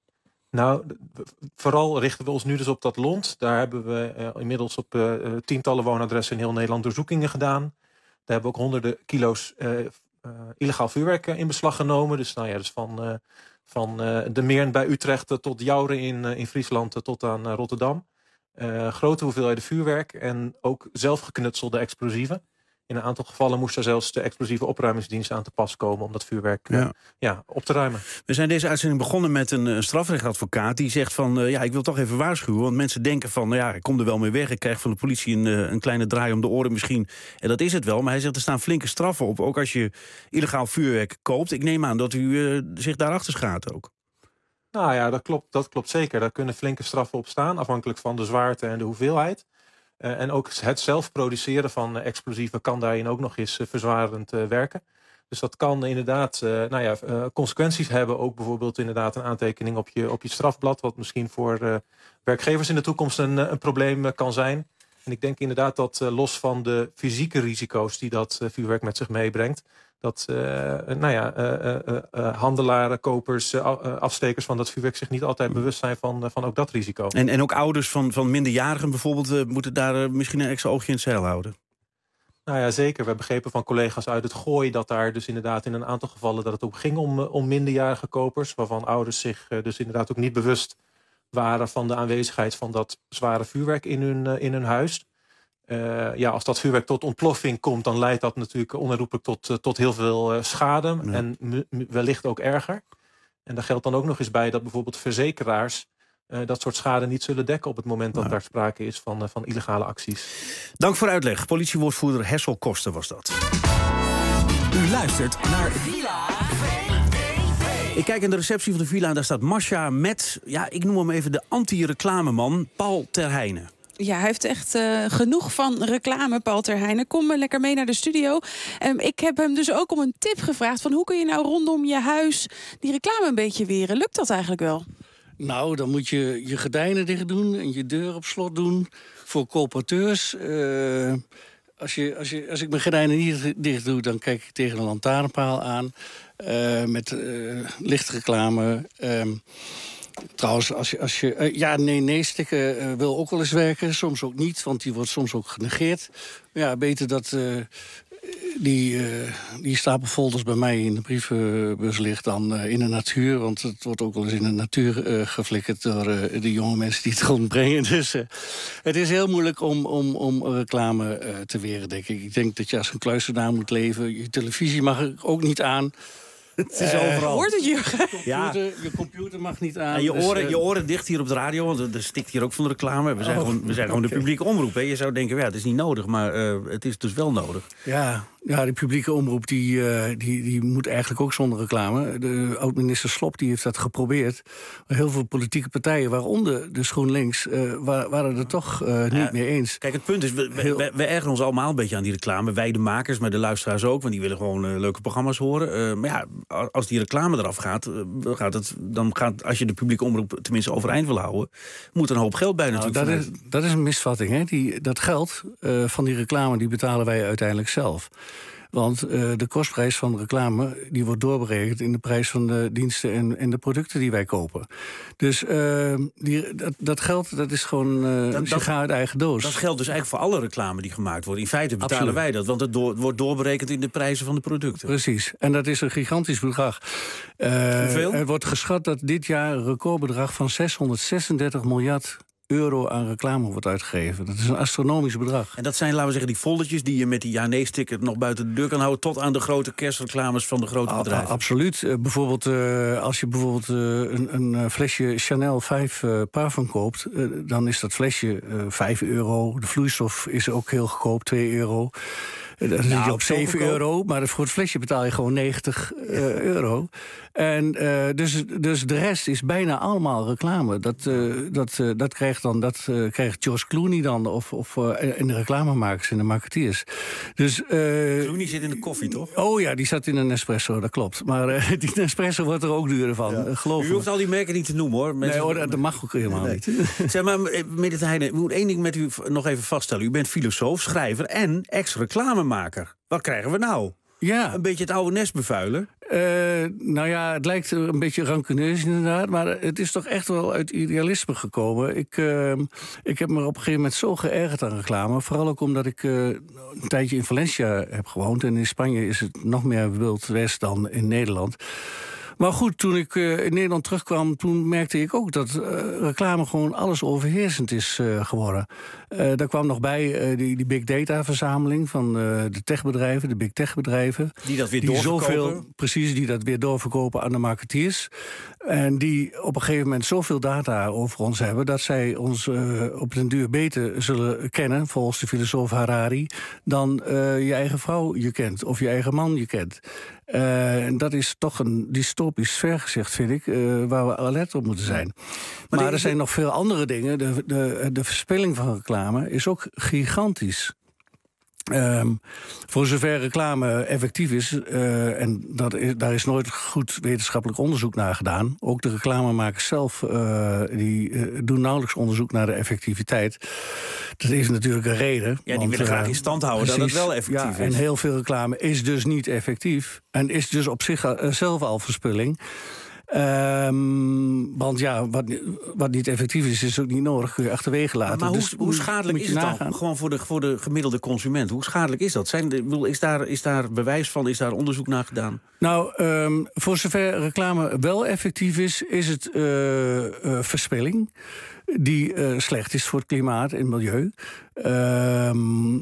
Nou, vooral richten we ons nu dus op dat lont. Daar hebben we uh, inmiddels op uh, tientallen woonadressen in heel Nederland doorzoekingen gedaan. Daar hebben we ook honderden kilo's uh, uh, illegaal vuurwerk in beslag genomen. Dus, nou ja, dus van, uh, van uh, de Meern bij Utrecht uh, tot Jouren in, uh, in Friesland uh, tot aan uh, Rotterdam. Uh, grote hoeveelheden vuurwerk en ook zelfgeknutselde explosieven. In een aantal gevallen moest er zelfs de explosieve opruimingsdienst aan te pas komen om dat vuurwerk ja. Uh, ja, op te ruimen. We zijn deze uitzending begonnen met een, een strafrechtadvocaat die zegt van uh, ja, ik wil toch even waarschuwen. Want mensen denken van nou ja, ik kom er wel mee weg. Ik krijg van de politie een, uh, een kleine draai om de oren misschien. En dat is het wel. Maar hij zegt er staan flinke straffen op. Ook als je illegaal vuurwerk koopt. Ik neem aan dat u uh, zich daarachter schaadt ook. Nou ja, dat klopt, dat klopt zeker. Daar kunnen flinke straffen op staan. Afhankelijk van de zwaarte en de hoeveelheid. Uh, en ook het zelf produceren van uh, explosieven kan daarin ook nog eens uh, verzwarend uh, werken. Dus dat kan inderdaad uh, nou ja, uh, consequenties hebben. Ook bijvoorbeeld inderdaad een aantekening op je, op je strafblad. Wat misschien voor uh, werkgevers in de toekomst een, uh, een probleem uh, kan zijn. En ik denk inderdaad dat uh, los van de fysieke risico's die dat uh, vuurwerk met zich meebrengt. Dat uh, nou ja, uh, uh, uh, handelaren, kopers, uh, afstekers van dat vuurwerk zich niet altijd bewust zijn van, uh, van ook dat risico. En, en ook ouders van, van minderjarigen bijvoorbeeld uh, moeten daar uh, misschien een extra oogje in het zeil houden. Nou ja, zeker. We hebben begrepen van collega's uit het Gooi dat daar dus inderdaad in een aantal gevallen dat het ook ging om, om minderjarige kopers. Waarvan ouders zich uh, dus inderdaad ook niet bewust waren van de aanwezigheid van dat zware vuurwerk in hun, uh, in hun huis. Uh, ja, als dat vuurwerk tot ontploffing komt, dan leidt dat natuurlijk onherroepelijk tot, uh, tot heel veel uh, schade. Ja. En m- m- wellicht ook erger. En daar geldt dan ook nog eens bij dat bijvoorbeeld verzekeraars uh, dat soort schade niet zullen dekken op het moment dat ja. daar sprake is van, uh, van illegale acties. Dank voor uitleg. Politiewoordvoerder Hessel Koster was dat. U luistert naar Villa V V V. Ik kijk in de receptie van de villa en daar staat Masha met, ja, ik noem hem even de anti-reclameman Paul Terheijnen. Ja, hij heeft echt uh, genoeg van reclame, Paul Terheijnen. Kom maar lekker mee naar de studio. Um, ik heb hem dus ook om een tip gevraagd van hoe kun je nou rondom je huis die reclame een beetje weren. Lukt dat eigenlijk wel? Nou, dan moet je je gordijnen dicht doen en je deur op slot doen. Voor colporteurs. Uh, als, je, als, je, als ik mijn gordijnen niet dicht doe, dan kijk ik tegen een lantaarnpaal aan. Uh, met uh, lichtreclame. Um, Trouwens, als je, als je uh, ja, nee, nee stikken uh, wil ook wel eens werken. Soms ook niet, want die wordt soms ook genegeerd. Ja, beter dat uh, die, uh, die stapel folders bij mij in de brievenbus ligt dan uh, in de natuur. Want het wordt ook wel eens in de natuur uh, geflikkerd door uh, de jonge mensen die het rondbrengen. Dus uh, het is heel moeilijk om, om, om reclame uh, te weren, denk ik. Ik denk dat je als een kluizenaar moet leven. Je televisie mag er ook niet aan. Het is overal. Hoort het, Jurgen? Je computer, je computer mag niet aan. En je, dus, oren, uh, je oren dicht hier op de radio, want er stikt hier ook van de reclame. We zijn, oh, gewoon, we zijn gewoon de publieke omroep. Hè. Je zou denken, ja, het is niet nodig, maar uh, het is dus wel nodig. Ja, ja, de publieke omroep die, uh, die, die moet eigenlijk ook zonder reclame. De oud-minister Slob die heeft dat geprobeerd. Heel veel politieke partijen, waaronder de GroenLinks, uh, waren er toch uh, niet ja, mee eens. Kijk, het punt is, we, we, we, we ergeren ons allemaal een beetje aan die reclame. Wij de makers, maar de luisteraars ook, want die willen gewoon uh, leuke programma's horen. Uh, maar ja, als die reclame eraf gaat, uh, gaat het, dan gaat, als je de publieke omroep tenminste overeind wil houden, moet er een hoop geld bij nou, natuurlijk. Dat is, dat is een misvatting, hè? Die, dat geld uh, van die reclame, die betalen wij uiteindelijk zelf. Want uh, de kostprijs van reclame die wordt doorberekend in de prijs van de diensten en, en de producten die wij kopen. Dus uh, die, dat, dat geld, dat is gewoon uh, een sigaar uit eigen doos. Dat geldt dus eigenlijk voor alle reclame die gemaakt wordt. In feite betalen Absoluut. wij dat, want het door, wordt doorberekend in de prijzen van de producten. Precies, en dat is een gigantisch bedrag. Uh, Hoeveel? Er wordt geschat dat dit jaar een recordbedrag van zeshonderdzesendertig miljard euro aan reclame wordt uitgegeven. Dat is een astronomisch bedrag. En dat zijn, laten we zeggen, die foldertjes die je met die ja-nee-sticker nog buiten de deur kan houden, tot aan de grote kerstreclames van de grote bedrijven. A- absoluut. Uh, bijvoorbeeld, uh, als je bijvoorbeeld uh, een, een flesje Chanel vijf uh, parfum koopt, uh, dan is dat flesje uh, vijf euro. De vloeistof is ook heel goedkoop, twee euro. Dan zit Nou, je op zo zeven goedkoop. euro, maar voor het flesje betaal je gewoon negentig uh, euro. En uh, dus, dus de rest is bijna allemaal reclame. Dat, uh, dat, uh, dat krijgt dan dat uh, krijgt George Clooney dan, of, of uh, in de reclamemakers en de marketeers. Dus, uh, Clooney zit in de koffie, toch? Oh ja, die zat in een Nespresso, dat klopt. Maar uh, die Nespresso wordt er ook duurder van, ja. uh, geloof U me. hoeft al die merken niet te noemen, hoor. Mensen... Nee, hoor, dat, dat mag ook helemaal nee. niet. Zeg maar, meneer de Heijnen, ik moet één ding met u nog even vaststellen. U bent filosoof, schrijver en ex-reclamemaker. Wat krijgen we nou? Ja. Een beetje het oude nest bevuilen? Uh, nou ja, het lijkt een beetje rancuneus inderdaad, maar het is toch echt wel uit idealisme gekomen. Ik, uh, ik heb me op een gegeven moment zo geërgerd aan reclame. Vooral ook omdat ik uh, een tijdje in Valencia heb gewoond. En in Spanje is het nog meer Wild West dan in Nederland. Maar goed, toen ik uh, in Nederland terugkwam, toen merkte ik ook dat uh, reclame gewoon alles overheersend is uh, geworden. Uh, daar kwam nog bij uh, die, die big data verzameling van uh, de techbedrijven, de big tech bedrijven. Die dat weer die doorverkopen. Zoveel, precies, die dat weer doorverkopen aan de marketeers. En die op een gegeven moment zoveel data over ons hebben, dat zij ons uh, op den duur beter zullen kennen, volgens de filosoof Harari, dan uh, je eigen vrouw je kent of je eigen man je kent. Uh, en dat is toch een dystopisch vergezicht, vind ik, uh, waar we alert op moeten zijn. Maar, maar er zijn nog veel andere dingen. De, de, de verspilling van reclame is ook gigantisch. Um, voor zover reclame effectief is, uh, en dat is, daar is nooit goed wetenschappelijk onderzoek naar gedaan. Ook de reclamemakers zelf uh, die, uh, doen nauwelijks onderzoek naar de effectiviteit. Dat heeft natuurlijk een reden. Ja, die want, willen graag in stand houden uh, dat het wel effectief ja, is. En heel veel reclame is dus niet effectief. En is dus op zichzelf al verspilling. Um, want ja, wat, wat niet effectief is, is ook niet nodig. Kun je achterwege laten. Maar, maar dus hoe, hoe schadelijk is het dan? nagaan. Gewoon voor de, voor de gemiddelde consument. Hoe schadelijk is dat? Zijn de, is, daar, is daar bewijs van? Is daar onderzoek naar gedaan? Nou, um, voor zover reclame wel effectief is, is het uh, uh, verspilling. Die uh, slecht is voor het klimaat en het milieu. Um,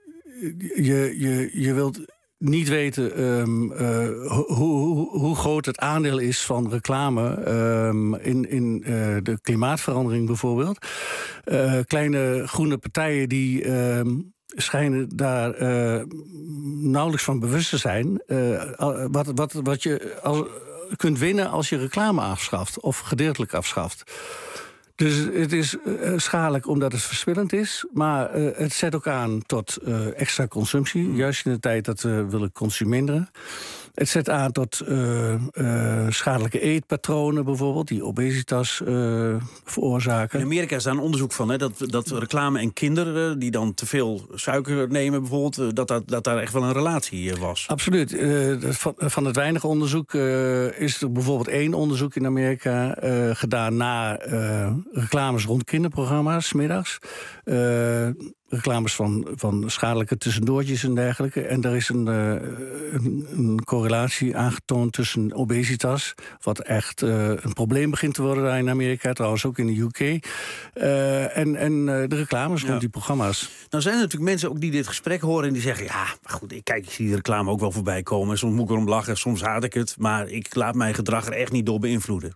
je, je, je wilt niet weten um, uh, hoe, hoe, hoe groot het aandeel is van reclame um, in, in uh, de klimaatverandering bijvoorbeeld. Uh, kleine groene partijen die uh, schijnen daar uh, nauwelijks van bewust te zijn. Uh, wat, wat, wat je als, kunt winnen als je reclame afschaft of gedeeltelijk afschaft. Dus het is uh, schadelijk omdat het verspillend is. Maar uh, het zet ook aan tot uh, extra consumptie. Juist in de tijd dat we willen consumeren. Het zet aan tot uh, uh, schadelijke eetpatronen bijvoorbeeld. Die obesitas uh, veroorzaken. In Amerika is daar een onderzoek van. Hè, dat, dat reclame en kinderen die dan te veel suiker nemen bijvoorbeeld. Dat, dat, dat daar echt wel een relatie was. Absoluut. Uh, van, van het weinige onderzoek uh, is er bijvoorbeeld één onderzoek in Amerika uh, gedaan na uh, reclames rond kinderprogramma's 's middags. Uh, reclames van, van schadelijke tussendoortjes en dergelijke. En er is een, uh, een, een correlatie aangetoond tussen obesitas, wat echt uh, een probleem begint te worden daar in Amerika, trouwens ook in de U K. Uh, en en uh, de reclames rond ja. die programma's. Nou zijn er natuurlijk mensen ook die dit gesprek horen en die zeggen, ja, maar goed, ik kijk, ik zie die reclame ook wel voorbij komen. Soms moet ik erom lachen, soms haat ik het, maar ik laat mijn gedrag er echt niet door beïnvloeden.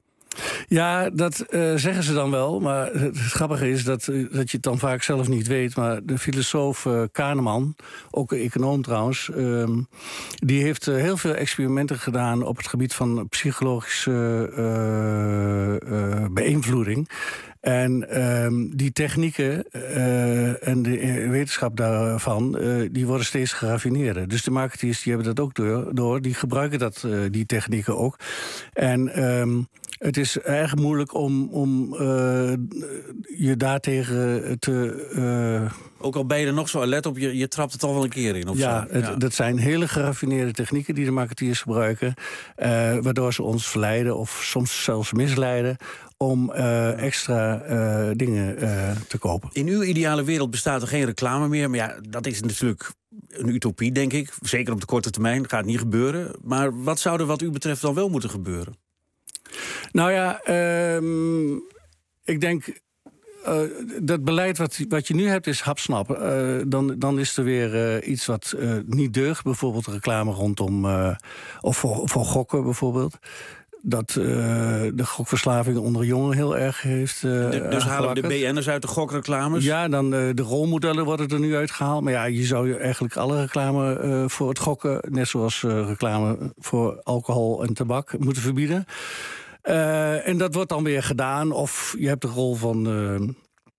Ja, dat uh, zeggen ze dan wel. Maar het grappige is dat, uh, dat je het dan vaak zelf niet weet. Maar de filosoof uh, Kahneman, ook een econoom trouwens, Uh, die heeft uh, heel veel experimenten gedaan op het gebied van psychologische uh, uh, beïnvloeding. En um, die technieken uh, en de wetenschap daarvan, uh, die worden steeds geraffineerder. Dus de marketeers die hebben dat ook door, door die gebruiken dat, uh, die technieken ook. En um, het is erg moeilijk om, om uh, je daartegen te Uh, ook al ben je er nog zo alert op, je, je trapt het al wel een keer in. Of ja, zo. het, ja, dat zijn hele geraffineerde technieken die de marketeers gebruiken. Uh, waardoor ze ons verleiden of soms zelfs misleiden om uh, extra uh, dingen uh, te kopen. In uw ideale wereld bestaat er geen reclame meer. Maar ja, dat is natuurlijk een utopie, denk ik. Zeker op de korte termijn, gaat niet gebeuren. Maar wat zou er wat u betreft dan wel moeten gebeuren? Nou ja, um, ik denk Uh, dat beleid wat, wat je nu hebt is hapsnap. Uh, dan, dan is er weer uh, iets wat uh, niet deugt. Bijvoorbeeld reclame rondom, uh, of voor, voor gokken bijvoorbeeld. dat uh, de gokverslaving onder jongeren heel erg heeft uh, de, Dus halen we de B N'ers uit de gokreclames? Ja, dan uh, de rolmodellen worden er nu uitgehaald. Maar ja, je zou eigenlijk alle reclame uh, voor het gokken... net zoals uh, reclame voor alcohol en tabak moeten verbieden. Uh, en dat wordt dan weer gedaan. Of je hebt de rol van... Uh,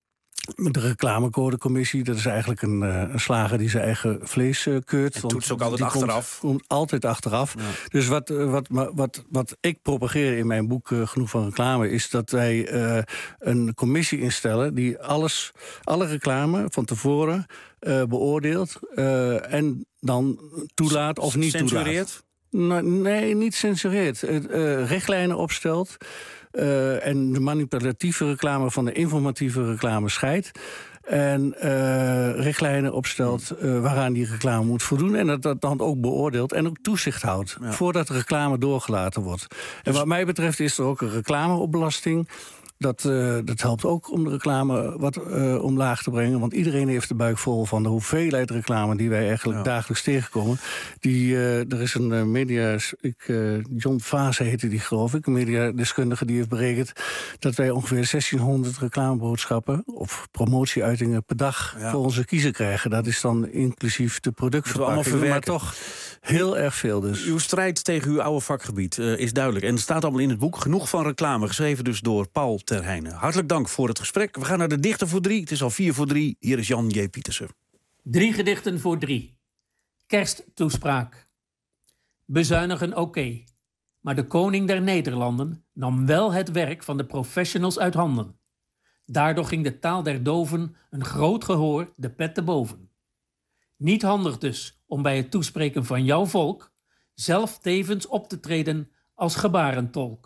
de reclamecodecommissie, dat is eigenlijk een, uh, een slager die zijn eigen vlees uh, keurt. Het toetst ook altijd achteraf. Komt, komt altijd achteraf. Ja. Dus wat, uh, wat, wat, wat ik propageer in mijn boek uh, Genoeg van Reclame... is dat wij uh, een commissie instellen die alles, alle reclame van tevoren uh, beoordeelt... Uh, en dan toelaat of niet toelaat. Censureert? Nou, nee, niet censureert. Uh, uh, richtlijnen opstelt... Uh, en de manipulatieve reclame van de informatieve reclame scheidt. En uh, richtlijnen opstelt uh, waaraan die reclame moet voldoen. En dat dat dan ook beoordeelt en ook toezicht houdt. Ja. Voordat de reclame doorgelaten wordt. En wat mij betreft is er ook een reclameopbelasting. Dat, uh, dat helpt ook om de reclame wat uh, omlaag te brengen. Want iedereen heeft de buik vol van de hoeveelheid reclame... die wij eigenlijk ja. dagelijks tegenkomen. Die, uh, er is een uh, media... Ik, uh, John Vase heette die, geloof ik. Een mediadeskundige die heeft berekend... dat wij ongeveer zestienhonderd reclameboodschappen... of promotieuitingen per dag ja. voor onze kiezer krijgen. Dat is dan inclusief de productverpakking. Maar toch heel erg veel dus. Uw strijd tegen uw oude vakgebied uh, is duidelijk. En het staat allemaal in het boek Genoeg van Reclame. Geschreven dus door Paul ter Heijnen. Hartelijk dank voor het gesprek. We gaan naar de dichter voor drie. Het is al vier voor drie. Hier is Jan J. Pietersen. Drie gedichten voor drie. Kersttoespraak. Bezuinigen oké. Okay. Maar de koning der Nederlanden nam wel het werk van de professionals uit handen. Daardoor ging de taal der doven een groot gehoor de pet te boven. Niet handig dus om bij het toespreken van jouw volk zelf tevens op te treden als gebarentolk.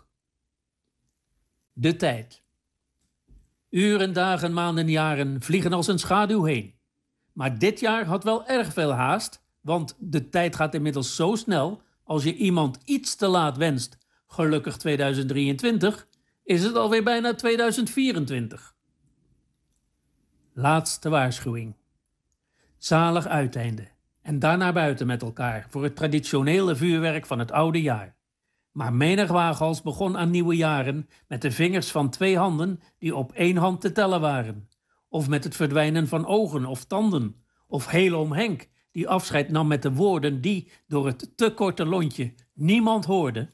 De tijd. Uren, dagen, maanden, jaren vliegen als een schaduw heen. Maar dit jaar had wel erg veel haast, want de tijd gaat inmiddels zo snel... als je iemand iets te laat wenst, gelukkig tweeduizend drieëntwintig... is het alweer bijna tweeduizend vierentwintig. Laatste waarschuwing. Zalig uiteinde. En daarna buiten met elkaar voor het traditionele vuurwerk van het oude jaar. Maar menig waaghals begon aan nieuwe jaren met de vingers van twee handen die op één hand te tellen waren. Of met het verdwijnen van ogen of tanden. Of heel oom Henk die afscheid nam met de woorden die door het te korte lontje niemand hoorde.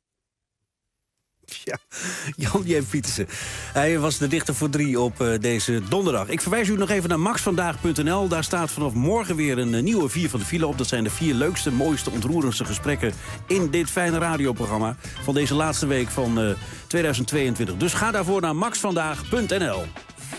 Ja, Jan J. Pietersen. Hij was de dichter voor drie op uh, deze donderdag. Ik verwijs u nog even naar max vandaag punt n l. Daar staat vanaf morgen weer een uh, nieuwe vier van de file op. Dat zijn de vier leukste, mooiste, ontroerendste gesprekken... in dit fijne radioprogramma van deze laatste week van uh, tweeduizend tweeëntwintig. Dus ga daarvoor naar max vandaag punt n l.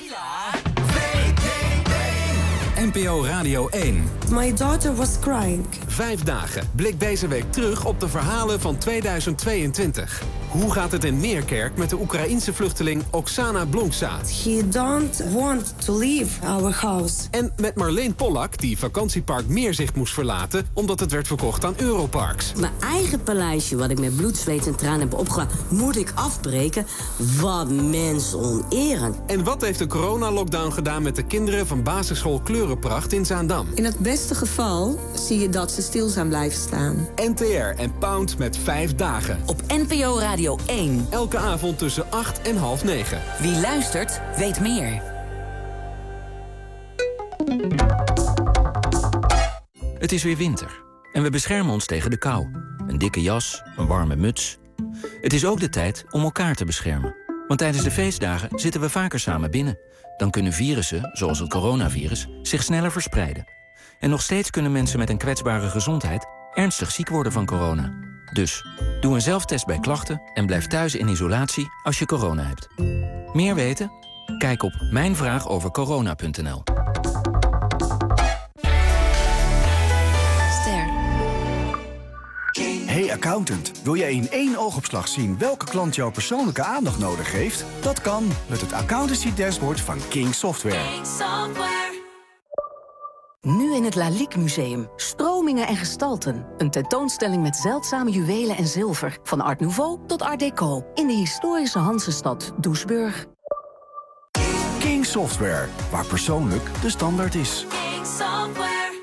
N P O Radio één. My daughter was crying. Vijf dagen. Blik deze week terug op de verhalen van tweeduizend tweeëntwintig. Hoe gaat het in Meerkerk met de Oekraïense vluchteling Oksana Blonkzaat? He don't want to leave our house. En met Marleen Pollak, die vakantiepark Meerzicht moest verlaten... omdat het werd verkocht aan Europarks. Mijn eigen paleisje, wat ik met bloed, zweet en tranen heb opgebouwd... moet ik afbreken? Wat mensonerend. En wat heeft de coronalockdown gedaan met de kinderen... van basisschool Kleurenpracht in Zaandam? In het beste geval zie je dat ze stil zijn blijven staan. N T R en Pound met vijf dagen. Op N P O Radio één. Elke avond tussen acht en half negen. Wie luistert, weet meer. Het is weer winter. En we beschermen ons tegen de kou. Een dikke jas, een warme muts. Het is ook de tijd om elkaar te beschermen. Want tijdens de feestdagen zitten we vaker samen binnen. Dan kunnen virussen, zoals het coronavirus, zich sneller verspreiden. En nog steeds kunnen mensen met een kwetsbare gezondheid... ernstig ziek worden van corona. Dus, doe een zelftest bij klachten en blijf thuis in isolatie als je corona hebt. Meer weten? Kijk op mijnvraagovercorona punt n l. Ster. Hey accountant, wil jij in één oogopslag zien welke klant jouw persoonlijke aandacht nodig heeft? Dat kan met het accountancy dashboard van King Software. King Software. Nu in het Lalique Museum. Stromingen en gestalten. Een tentoonstelling met zeldzame juwelen en zilver. Van Art Nouveau tot Art Deco. In de historische Hansestad Doesburg. King Software, waar persoonlijk de standaard is. King Software.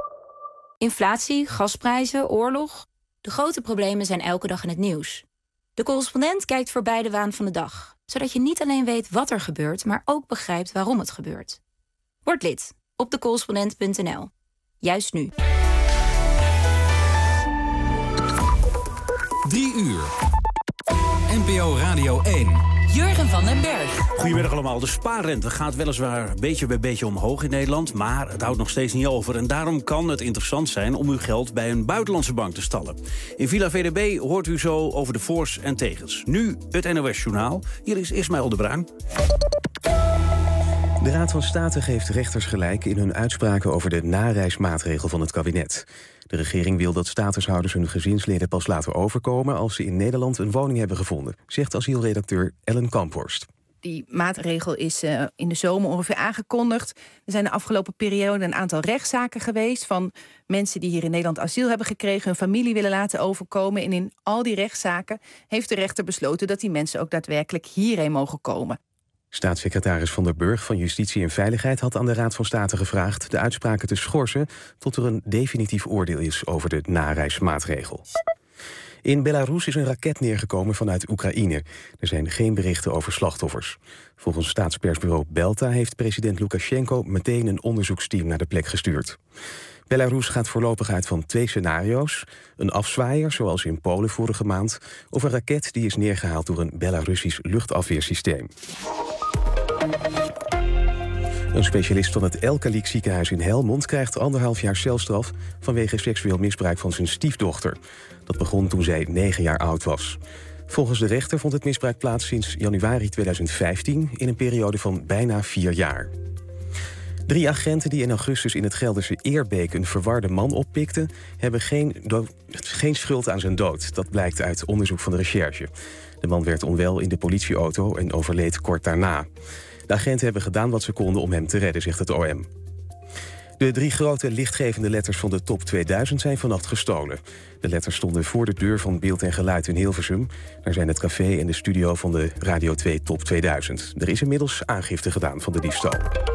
Inflatie, gasprijzen, oorlog. De grote problemen zijn elke dag in het nieuws. De Correspondent kijkt voorbij de waan van de dag. Zodat je niet alleen weet wat er gebeurt, maar ook begrijpt waarom het gebeurt. Word lid op de correspondent punt n l. Juist nu. Drie uur. N P O Radio één. Jurgen van den Berg. Goedemiddag allemaal. De spaarrente gaat weliswaar beetje bij beetje omhoog in Nederland, maar het houdt nog steeds niet over. En daarom kan het interessant zijn om uw geld bij een buitenlandse bank te stallen. In Villa V D B hoort u zo over de voor's en tegens. Nu het N O S-journaal. Hier is Ismaël de Bruin. De Raad van State geeft rechters gelijk in hun uitspraken over de nareismaatregel van het kabinet. De regering wil dat statushouders hun gezinsleden pas laten overkomen als ze in Nederland een woning hebben gevonden, zegt asielredacteur Ellen Kamphorst. Die maatregel is uh, in de zomer ongeveer aangekondigd. Er zijn de afgelopen periode een aantal rechtszaken geweest van mensen die hier in Nederland asiel hebben gekregen, hun familie willen laten overkomen. En in al die rechtszaken heeft de rechter besloten dat die mensen ook daadwerkelijk hierheen mogen komen. Staatssecretaris Van der Burg van Justitie en Veiligheid had aan de Raad van State gevraagd de uitspraken te schorsen tot er een definitief oordeel is over de nareismaatregel. In Belarus is een raket neergekomen vanuit Oekraïne. Er zijn geen berichten over slachtoffers. Volgens staatspersbureau Belta heeft president Lukasjenko meteen een onderzoeksteam naar de plek gestuurd. Belarus gaat voorlopig uit van twee scenario's. Een afzwaaier, zoals in Polen vorige maand, of een raket die is neergehaald door een Belarusisch luchtafweersysteem. Een specialist van het Elkaliek ziekenhuis in Helmond krijgt anderhalf jaar celstraf vanwege seksueel misbruik van zijn stiefdochter. Dat begon toen zij negen jaar oud was. Volgens de rechter vond het misbruik plaats sinds januari tweeduizend vijftien in een periode van bijna vier jaar. Drie agenten die in augustus in het Gelderse Eerbeek een verwarde man oppikten, hebben geen, geen schuld aan zijn dood. Dat blijkt uit onderzoek van de recherche. De man werd onwel in de politieauto en overleed kort daarna. De agenten hebben gedaan wat ze konden om hem te redden, zegt het O M. De drie grote lichtgevende letters van de top tweeduizend zijn vannacht gestolen. De letters stonden voor de deur van Beeld en Geluid in Hilversum. Daar zijn het café en de studio van de Radio twee Top tweeduizend. Er is inmiddels aangifte gedaan van de diefstal.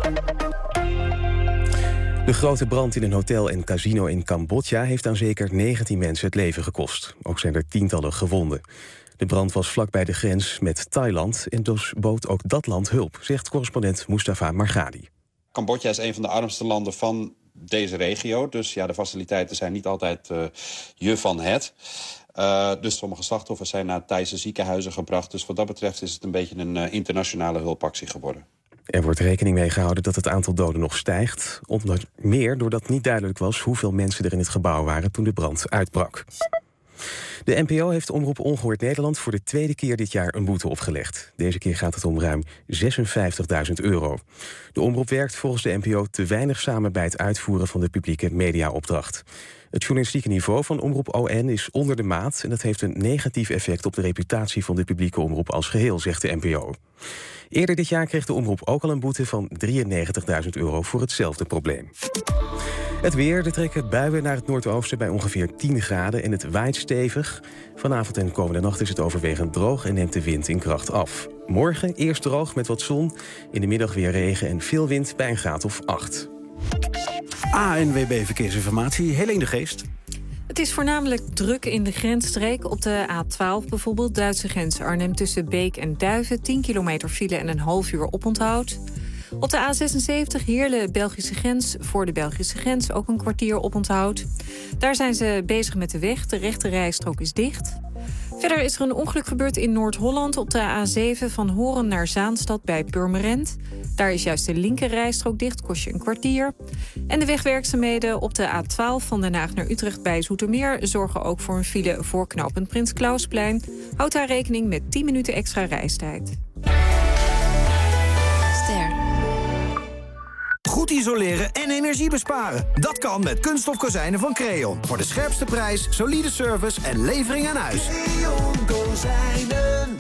De grote brand in een hotel en casino in Cambodja heeft aan zeker negentien mensen het leven gekost. Ook zijn er tientallen gewonden. De brand was vlakbij de grens met Thailand en dus bood ook dat land hulp, zegt correspondent Mustafa Margadi. Cambodja is een van de armste landen van deze regio. Dus ja, de faciliteiten zijn niet altijd uh, je van het. Uh, dus sommige slachtoffers zijn naar Thaise ziekenhuizen gebracht. Dus wat dat betreft is het een beetje een uh, internationale hulpactie geworden. Er wordt rekening mee gehouden dat het aantal doden nog stijgt. Onder meer doordat niet duidelijk was hoeveel mensen er in het gebouw waren toen de brand uitbrak. De N P O heeft Omroep Ongehoord Nederland voor de tweede keer dit jaar een boete opgelegd. Deze keer gaat het om ruim zesenvijftigduizend euro. De omroep werkt volgens de N P O te weinig samen bij het uitvoeren van de publieke mediaopdracht. Het journalistieke niveau van Omroep O N is onder de maat en dat heeft een negatief effect op de reputatie van de publieke omroep als geheel, zegt de N P O. Eerder dit jaar kreeg de omroep ook al een boete van drieënnegentigduizend euro voor hetzelfde probleem. Het weer, er trekken buien naar het noordoosten bij ongeveer tien graden en het waait stevig. Vanavond en komende nacht is het overwegend droog en neemt de wind in kracht af. Morgen eerst droog met wat zon, in de middag weer regen en veel wind bij een graad of acht. A N W B Verkeersinformatie, Helene de Geest. Het is voornamelijk druk in de grensstreek. Op de A twaalf bijvoorbeeld, Duitse grens Arnhem tussen Beek en Duiven. tien kilometer file en een half uur oponthoud. Op de A zesenzeventig Heerlen, Belgische grens, voor de Belgische grens ook een kwartier oponthoud. Daar zijn ze bezig met de weg, de rechte rijstrook is dicht. Verder is er een ongeluk gebeurd in Noord-Holland op de A zeven van Horen naar Zaanstad bij Purmerend. Daar is juist de linker rijstrook dicht, kost je een kwartier. En de wegwerkzaamheden op de A twaalf van Den Haag naar Utrecht bij Zoetermeer zorgen ook voor een file voor knooppunt Prins Klausplein. Houd daar rekening met tien minuten extra reistijd. Ster. Goed isoleren en energie besparen. Dat kan met kunststof kozijnen van Creon. Voor de scherpste prijs, solide service en levering aan huis. Creon Kozijnen.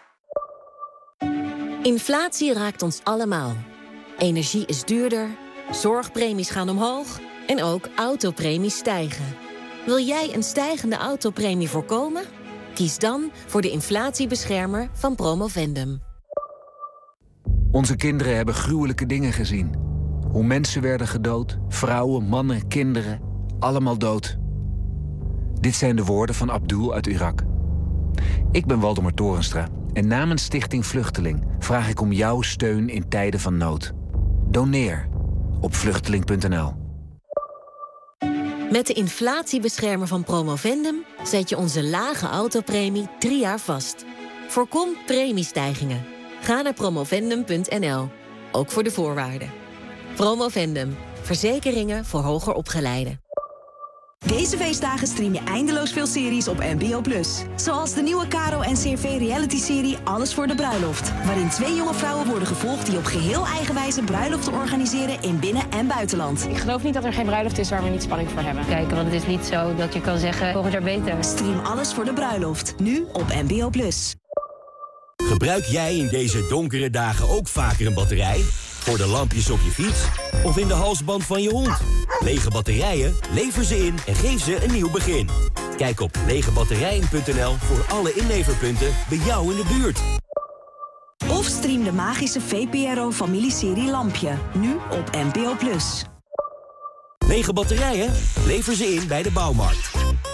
Inflatie raakt ons allemaal. Energie is duurder, zorgpremies gaan omhoog en ook autopremies stijgen. Wil jij een stijgende autopremie voorkomen? Kies dan voor de inflatiebeschermer van Promovendum. Onze kinderen hebben gruwelijke dingen gezien. Hoe mensen werden gedood, vrouwen, mannen, kinderen, allemaal dood. Dit zijn de woorden van Abdul uit Irak. Ik ben Waldemar Torenstra en namens Stichting Vluchteling vraag ik om jouw steun in tijden van nood. Doneer op vluchteling punt n l. Met de inflatiebeschermer van Promovendum zet je onze lage autopremie drie jaar vast. Voorkom premiestijgingen. Ga naar promovendum punt n l, ook voor de voorwaarden. Promovendum, verzekeringen voor hoger opgeleiden. Deze feestdagen stream je eindeloos veel series op N P O plus. Zoals de nieuwe Caro en C R V reality-serie Alles voor de bruiloft. Waarin twee jonge vrouwen worden gevolgd die op geheel eigen wijze bruiloften organiseren in binnen- en buitenland. Ik geloof niet dat er geen bruiloft is waar we niet spanning voor hebben. Kijken, want het is niet zo dat je kan zeggen volgend jaar beter. Stream Alles voor de bruiloft, nu op N P O plus. Gebruik jij in deze donkere dagen ook vaker een batterij? Voor de lampjes op je fiets? Of in de halsband van je hond? Lege batterijen? Lever ze in en geef ze een nieuw begin. Kijk op lege batterijen punt n l voor alle inleverpunten bij jou in de buurt. Of stream de magische V P R O-familieserie Lampje, nu op N P O plus. Lege batterijen? Lever ze in bij de bouwmarkt.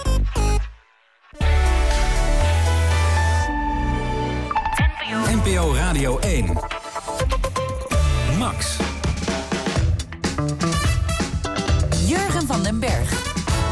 N P O Radio één. Max. Jurgen van den Berg.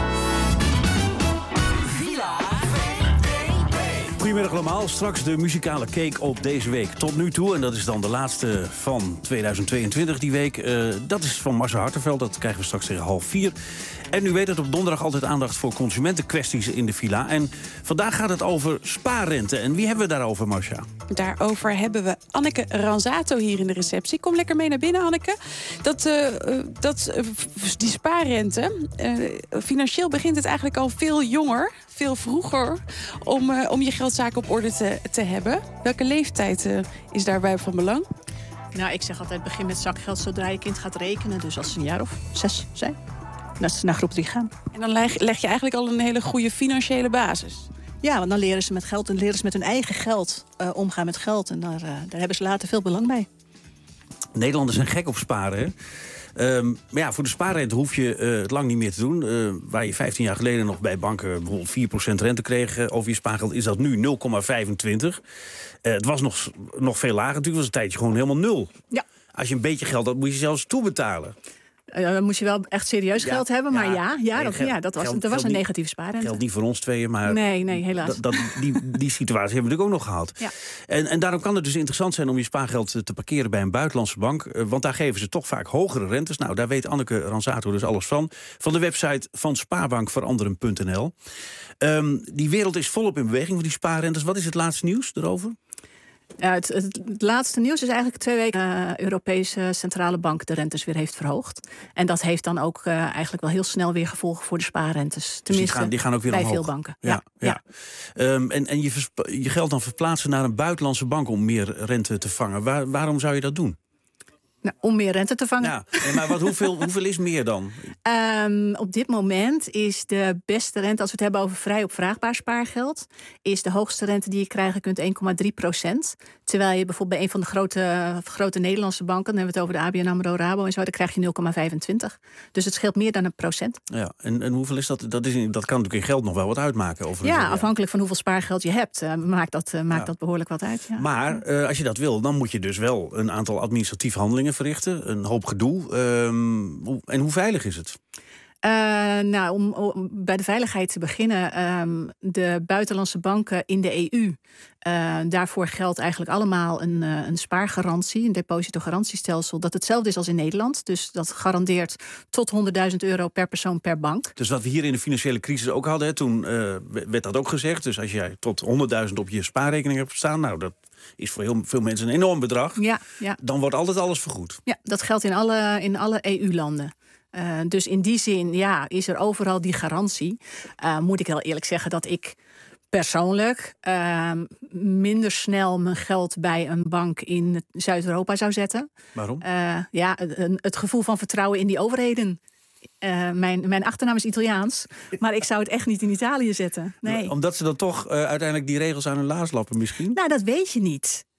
Goedemiddag allemaal. Straks de muzikale cake op deze week. Tot nu toe, en dat is dan de laatste van tweeduizend tweeëntwintig die week. Uh, dat is van Marcel Hartenveld. Dat krijgen we straks tegen half vier. En u weet het, op donderdag altijd aandacht voor consumentenkwesties in de villa. En vandaag gaat het over spaarrente. En wie hebben we daarover, Marcia? Daarover hebben we Anneke Ranzato hier in de receptie. Kom lekker mee naar binnen, Anneke. Dat, uh, dat, uh, die spaarrente, uh, financieel begint het eigenlijk al veel jonger, veel vroeger, om, uh, om je geldzaken op orde te, te hebben. Welke leeftijd uh, is daarbij van belang? Nou, ik zeg altijd, begin met zakgeld zodra je kind gaat rekenen. Dus als ze een jaar of zes zijn, dat ze naar groep drie gaan. En dan leg, leg je eigenlijk al een hele goede financiële basis. Ja, want dan leren ze met geld en leren ze met hun eigen geld uh, omgaan met geld. En daar, uh, daar hebben ze later veel belang bij. Nederlanders zijn gek op sparen, hè? Um, maar ja, voor de spaarrente hoef je uh, het lang niet meer te doen. Uh, waar je vijftien jaar geleden nog bij banken bijvoorbeeld vier procent rente kreeg uh, over je spaargeld, is dat nu nul komma vijfentwintig. Uh, het was nog, nog veel lager natuurlijk, was een tijdje gewoon helemaal nul. Ja. Als je een beetje geld had, moet je zelfs toebetalen. Uh, dan moest je wel echt serieus ja, geld hebben, maar ja, ja, ja, dat, geld, ja dat was, geld, er was een niet, negatieve spaarrente. Geldt niet voor ons tweeën, maar nee, nee, helaas. Dat, die, die situatie hebben we natuurlijk ook nog gehad. Ja. En, en daarom kan het dus interessant zijn om je spaargeld te parkeren bij een buitenlandse bank. Want daar geven ze toch vaak hogere rentes. Nou, daar weet Anneke Ranzato dus alles van. Van de website van spaarbankveranderen punt n l. Um, die wereld is volop in beweging voor die spaarrentes. Wat is het laatste nieuws erover? Ja, het, het, het laatste nieuws is eigenlijk twee weken uh, Europese Centrale Bank de rentes weer heeft verhoogd. En dat heeft dan ook uh, eigenlijk wel heel snel weer gevolgen voor de spaarrentes. Tenminste, dus die gaan, die gaan ook weer bij omhoog. veel banken. Ja, ja. ja. Um, en en je, je geld dan verplaatsen naar een buitenlandse bank om meer rente te vangen. Waar, waarom zou je dat doen? Nou, om meer rente te vangen. Ja, maar wat, hoeveel, hoeveel is meer dan? Um, op dit moment is de beste rente, als we het hebben over vrij opvraagbaar spaargeld, is de hoogste rente die je krijgen kunt één komma drie procent. Terwijl je bijvoorbeeld bij een van de grote, grote Nederlandse banken, dan hebben we het over de A B N AMRO, Rabo en zo, dan krijg je nul komma vijfentwintig. Dus het scheelt meer dan een procent. Ja, en, en hoeveel is dat? Dat, is, dat kan natuurlijk in geld nog wel wat uitmaken. Over ja, ja, afhankelijk van hoeveel spaargeld je hebt, uh, maakt, dat, uh, maakt ja. dat behoorlijk wat uit. Ja. Maar uh, als je dat wil, dan moet je dus wel een aantal administratieve handelingen verrichten. Een hoop gedoe. Um, hoe, en hoe veilig is het? Uh, nou, om, om bij de veiligheid te beginnen. Um, de buitenlandse banken in de E U. Uh, daarvoor geldt eigenlijk allemaal een, uh, een spaargarantie. Een depositogarantiestelsel. Dat hetzelfde is als in Nederland. Dus dat garandeert tot honderdduizend euro per persoon per bank. Dus wat we hier in de financiële crisis ook hadden. Hè, toen uh, werd dat ook gezegd. Dus als jij tot honderdduizend op je spaarrekening hebt staan. Nou, dat is voor heel veel mensen een enorm bedrag. Ja, ja. Dan wordt altijd alles vergoed. Ja, dat geldt in alle, in alle E U-landen. Uh, dus in die zin, ja, is er overal die garantie. Uh, moet ik heel eerlijk zeggen dat ik persoonlijk uh, minder snel mijn geld bij een bank in Zuid-Europa zou zetten. Waarom? Uh, ja, het, het gevoel van vertrouwen in die overheden. Uh, mijn, mijn achternaam is Italiaans, maar ik zou het echt niet in Italië zetten. Nee. Omdat ze dan toch uh, uiteindelijk die regels aan hun laars lappen misschien? Nou, dat weet je niet.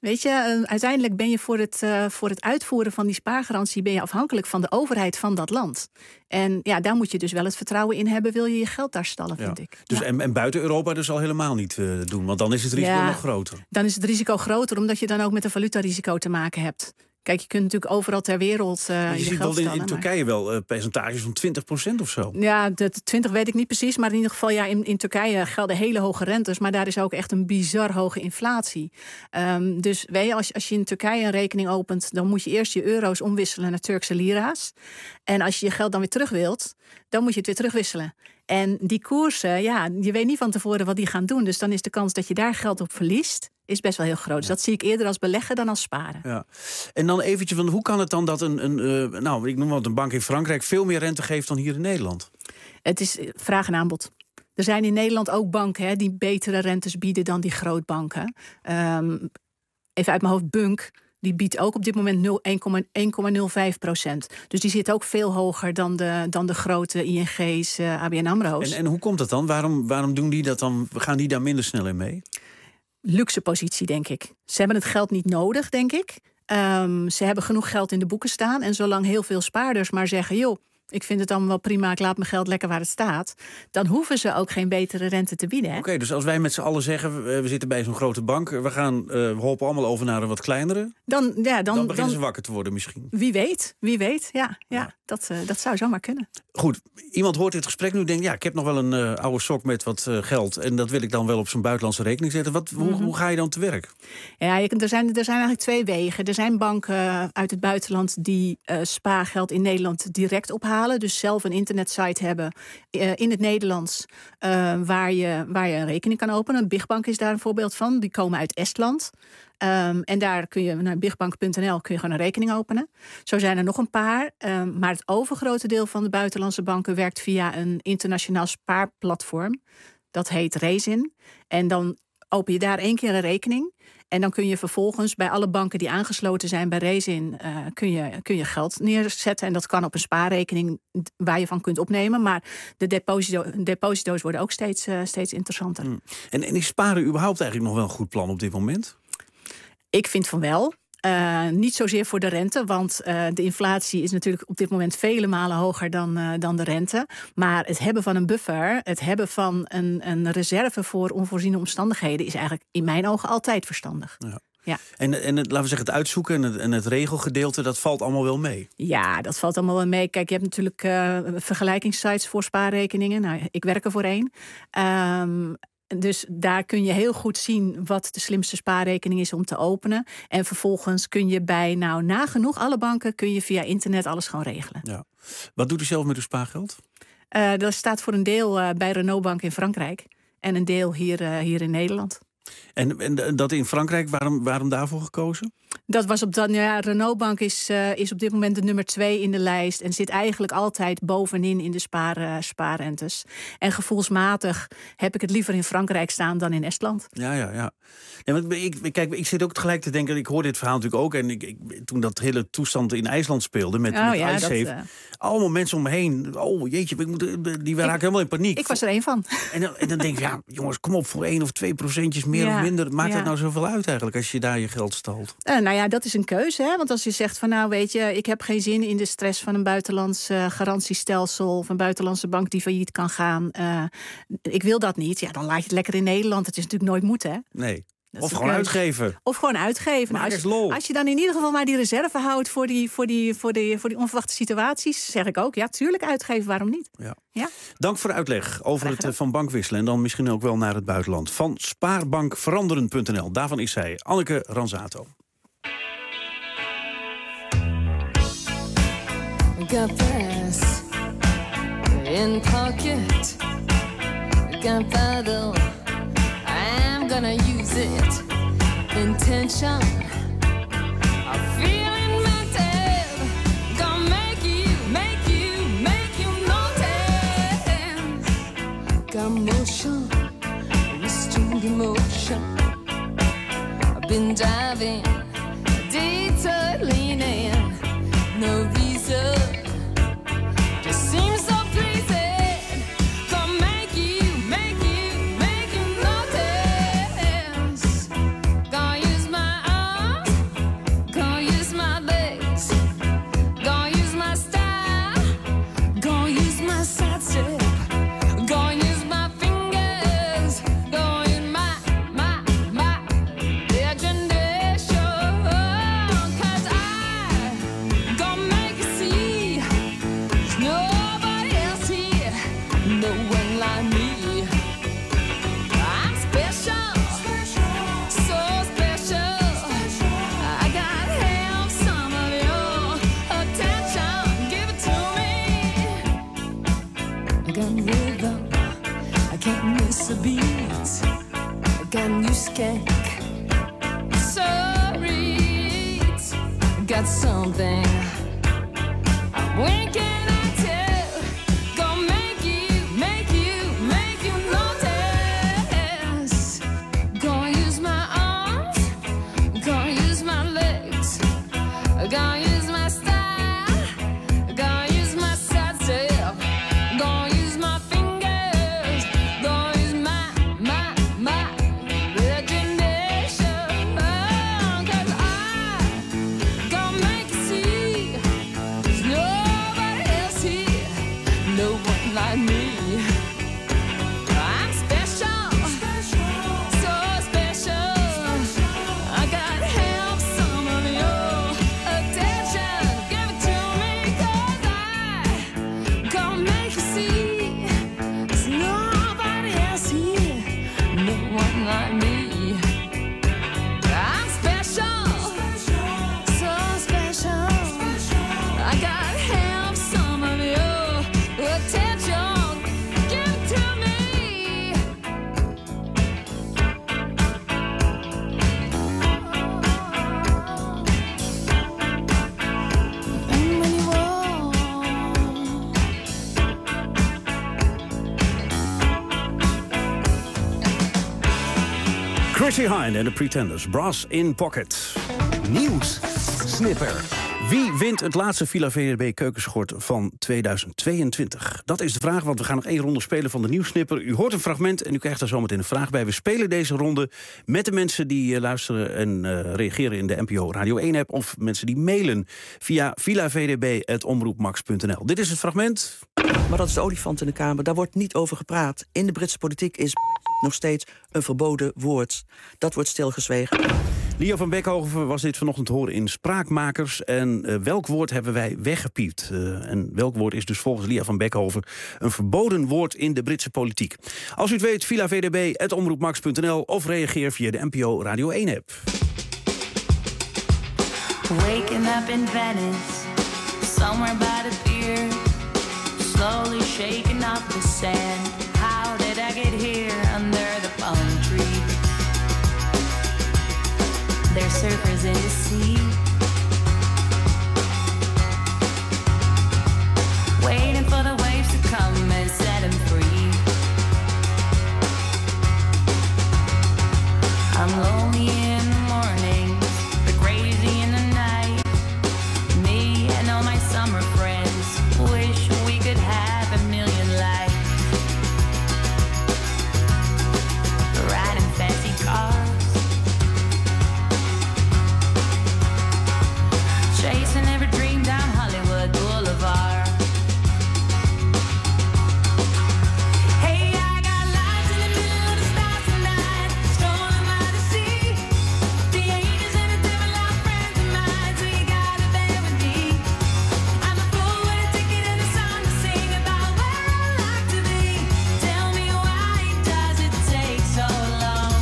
Weet je, uh, uiteindelijk ben je voor het, uh, voor het uitvoeren van die spaargarantie ben je afhankelijk van de overheid van dat land. En ja, daar moet je dus wel het vertrouwen in hebben, wil je je geld daar stallen, vind ja. ik. Dus ja. en, en buiten Europa dus al helemaal niet uh, doen, want dan is het risico ja, nog groter. Dan is het risico groter, omdat je dan ook met een valutarisico te maken hebt. Kijk, je kunt natuurlijk overal ter wereld uh, je, je ziet geld wel in, stallen, in Turkije maar... wel uh, percentages van twintig procent of zo. Ja, de twintig weet ik niet precies. Maar in ieder geval, ja, in, in Turkije gelden hele hoge rentes. Maar daar is ook echt een bizar hoge inflatie. Um, dus weet je, als, als je in Turkije een rekening opent, dan moet je eerst je euro's omwisselen naar Turkse lira's. En als je je geld dan weer terug wilt, dan moet je het weer terugwisselen. En die koersen, ja, je weet niet van tevoren wat die gaan doen. Dus dan is de kans dat je daar geld op verliest, is best wel heel groot. Dus dat zie ik eerder als beleggen dan als sparen. Ja. En dan eventjes, van hoe kan het dan dat een, een uh, nou, ik noem wat een bank in Frankrijk veel meer rente geeft dan hier in Nederland? Het is vraag en aanbod. Er zijn in Nederland ook banken hè, die betere rentes bieden dan die grootbanken. Um, even uit mijn hoofd, Bunk. Die biedt ook op dit moment één komma nul vijf procent. Dus die zit ook veel hoger dan de, dan de grote I N G's, uh, A B N AMRO's. En, en hoe komt dat dan? Waarom, waarom doen die dat dan? Gaan die daar minder snel in mee? Luxe positie, denk ik. Ze hebben het geld niet nodig, denk ik. Um, ze hebben genoeg geld in de boeken staan. En zolang heel veel spaarders maar zeggen, joh, ik vind het allemaal wel prima, ik laat mijn geld lekker waar het staat, dan hoeven ze ook geen betere rente te bieden. Oké, okay, dus als wij met z'n allen zeggen, we zitten bij zo'n grote bank, we gaan uh, we hopen allemaal over naar een wat kleinere, dan, ja, dan, dan beginnen dan, ze wakker te worden misschien. Wie weet, wie weet, ja, ja, ja. Dat, uh, dat zou zomaar kunnen. Goed, iemand hoort dit gesprek nu en denkt, ja, ik heb nog wel een uh, oude sok met wat uh, geld en dat wil ik dan wel op zo'n buitenlandse rekening zetten. Wat, mm-hmm. hoe, hoe ga je dan te werk? Ja, je, er, zijn, er zijn eigenlijk twee wegen. Er zijn banken uit het buitenland die uh, spaargeld in Nederland direct ophalen, dus zelf een internetsite hebben uh, in het Nederlands uh, waar, je, waar je een rekening kan openen. Bigbank is daar een voorbeeld van. Die komen uit Estland. Um, en daar kun je, naar bigbank punt n l kun je gewoon een rekening openen. Zo zijn er nog een paar. Um, maar het overgrote deel van de buitenlandse banken werkt via een internationaal spaarplatform. Dat heet Raisin. En dan open je daar één keer een rekening. En dan kun je vervolgens bij alle banken die aangesloten zijn bij Raisin, uh, kun je, kun je geld neerzetten. En dat kan op een spaarrekening waar je van kunt opnemen. Maar de deposito, deposito's worden ook steeds, uh, steeds interessanter. Hmm. En, en is sparen überhaupt eigenlijk nog wel een goed plan op dit moment? Ik vind van wel. Uh, niet zozeer voor de rente, want uh, de inflatie is natuurlijk op dit moment vele malen hoger dan, uh, dan de rente. Maar het hebben van een buffer, het hebben van een, een reserve voor onvoorziene omstandigheden is eigenlijk in mijn ogen altijd verstandig. Ja. Ja. En, en laten we zeggen, het uitzoeken en het, en het regelgedeelte, dat valt allemaal wel mee? Ja, dat valt allemaal wel mee. Kijk, je hebt natuurlijk uh, vergelijkingssites voor spaarrekeningen. Nou, ik werk er voor één. Um, Dus daar kun je heel goed zien wat de slimste spaarrekening is om te openen. En vervolgens kun je bij, nou, nagenoeg alle banken kun je via internet alles gewoon regelen. Ja. Wat doet u zelf met uw spaargeld? Uh, dat staat voor een deel uh, bij Renault Bank in Frankrijk. En een deel hier, uh, hier in Nederland. En, en dat in Frankrijk, waarom, waarom daarvoor gekozen? Dat was op dat, ja, Renault Bank is, uh, is op dit moment de nummer twee in de lijst en zit eigenlijk altijd bovenin in de spaar, uh, spaarrentes. En gevoelsmatig heb ik het liever in Frankrijk staan dan in Estland. Ja, ja, ja. ja want ik, kijk, ik zit ook tegelijk te denken, ik hoor dit verhaal natuurlijk ook. En ik, ik, toen dat hele toestand in IJsland speelde met, oh, met ja, iSafe, dat, uh... allemaal mensen om me heen. Oh jeetje, ik moet, die raken helemaal in paniek. Ik was er één van. En dan, en dan denk ik, ja, jongens, kom op, voor één of twee procentjes meer ja, of minder. Maakt ja. het nou zoveel uit eigenlijk als je daar je geld stalt? Uh, nou ja, dat is een keuze. Hè? Want als je zegt van nou weet je, ik heb geen zin in de stress van een buitenlands uh, garantiestelsel of een buitenlandse bank die failliet kan gaan. Uh, ik wil dat niet. Ja, dan laat je het lekker in Nederland. Het is natuurlijk nooit moeten. Hè? Nee. Of gewoon uitgeven. Of gewoon uitgeven. Nou, als, je, als je dan in ieder geval maar die reserve houdt voor die, voor die, voor die, voor die onverwachte situaties, zeg ik ook, ja, tuurlijk uitgeven, waarom niet? Ja. Ja? Dank voor de uitleg over het uh, van bank wisselen en dan misschien ook wel naar het buitenland. Van spaarbankveranderen punt n l. Daarvan is zij, Anneke Ranzato. Gunpowder in pocket, gunpowder, I'm gonna use it. Intention of feeling mental, gonna make you, make you, make you notice. Got motion, restrained emotion. I've been diving, detour leaning, no reason. Just seems so pleasing. Gonna make you, make you, make you notice. Gonna use my a beat. Got new skank. Sorry, got something. When can I tell? Gonna make you, make you, make you notice. Gonna use my arms, gonna use my legs, gonna use my style, gonna use my side step, gonna use my fingers, gonna use my, my, my imagination. Oh, 'cause I gonna make you see there's nobody else here, no one like me. I'm special, so special. I gotta have some of your attention. Give it to me, 'cause I gonna make you see there's nobody else here, no one like me. I'm special, so special. I gotta have some of your attention. Give it to me. And when you walk, Chrissy Hynde en de Pretenders, Brass in Pocket. Nieuws. Snipper. Wie wint het laatste Villa V D B keukenschort van tweeduizend tweeëntwintig? Dat is de vraag, want we gaan nog één ronde spelen van de Nieuwssnipper. U hoort een fragment en u krijgt daar zometeen een vraag bij. We spelen deze ronde met de mensen die uh, luisteren en uh, reageren in de N P O Radio één-app... of mensen die mailen via villa v d b at omroep max punt n l. Dit is het fragment. Maar dat is de olifant in de Kamer. Daar wordt niet over gepraat. In de Britse politiek is nog steeds een verboden woord. Dat wordt stilgezwegen. Leo van Beckhoven was dit vanochtend te horen in Spraakmakers. En uh, welk woord hebben wij weggepiept? Uh, en welk woord is dus volgens Leo van Beckhoven een verboden woord in de Britse politiek? Als u het weet, villa v d b at omroep max punt n l of reageer via de N P O Radio één-app. Waking up in Venice, somewhere by the pier, slowly shaking off the sand. How did I get here under the palm tree? There's surfers in the sea, waiting for the waves to come and set them free. I'm lonely in the morning, but crazy in the night. Me and all my summer friends wish we could have a million lives. Riding fancy cars, chasing every dream down Hollywood Boulevard. Hey, I got lights in the middle of the stars tonight, strolling by the sea. The angels and the devil are friends of mine, so you gotta bear with me. I'm a fool with a ticket and a song to sing about where I like to be. Tell me, why does it take so long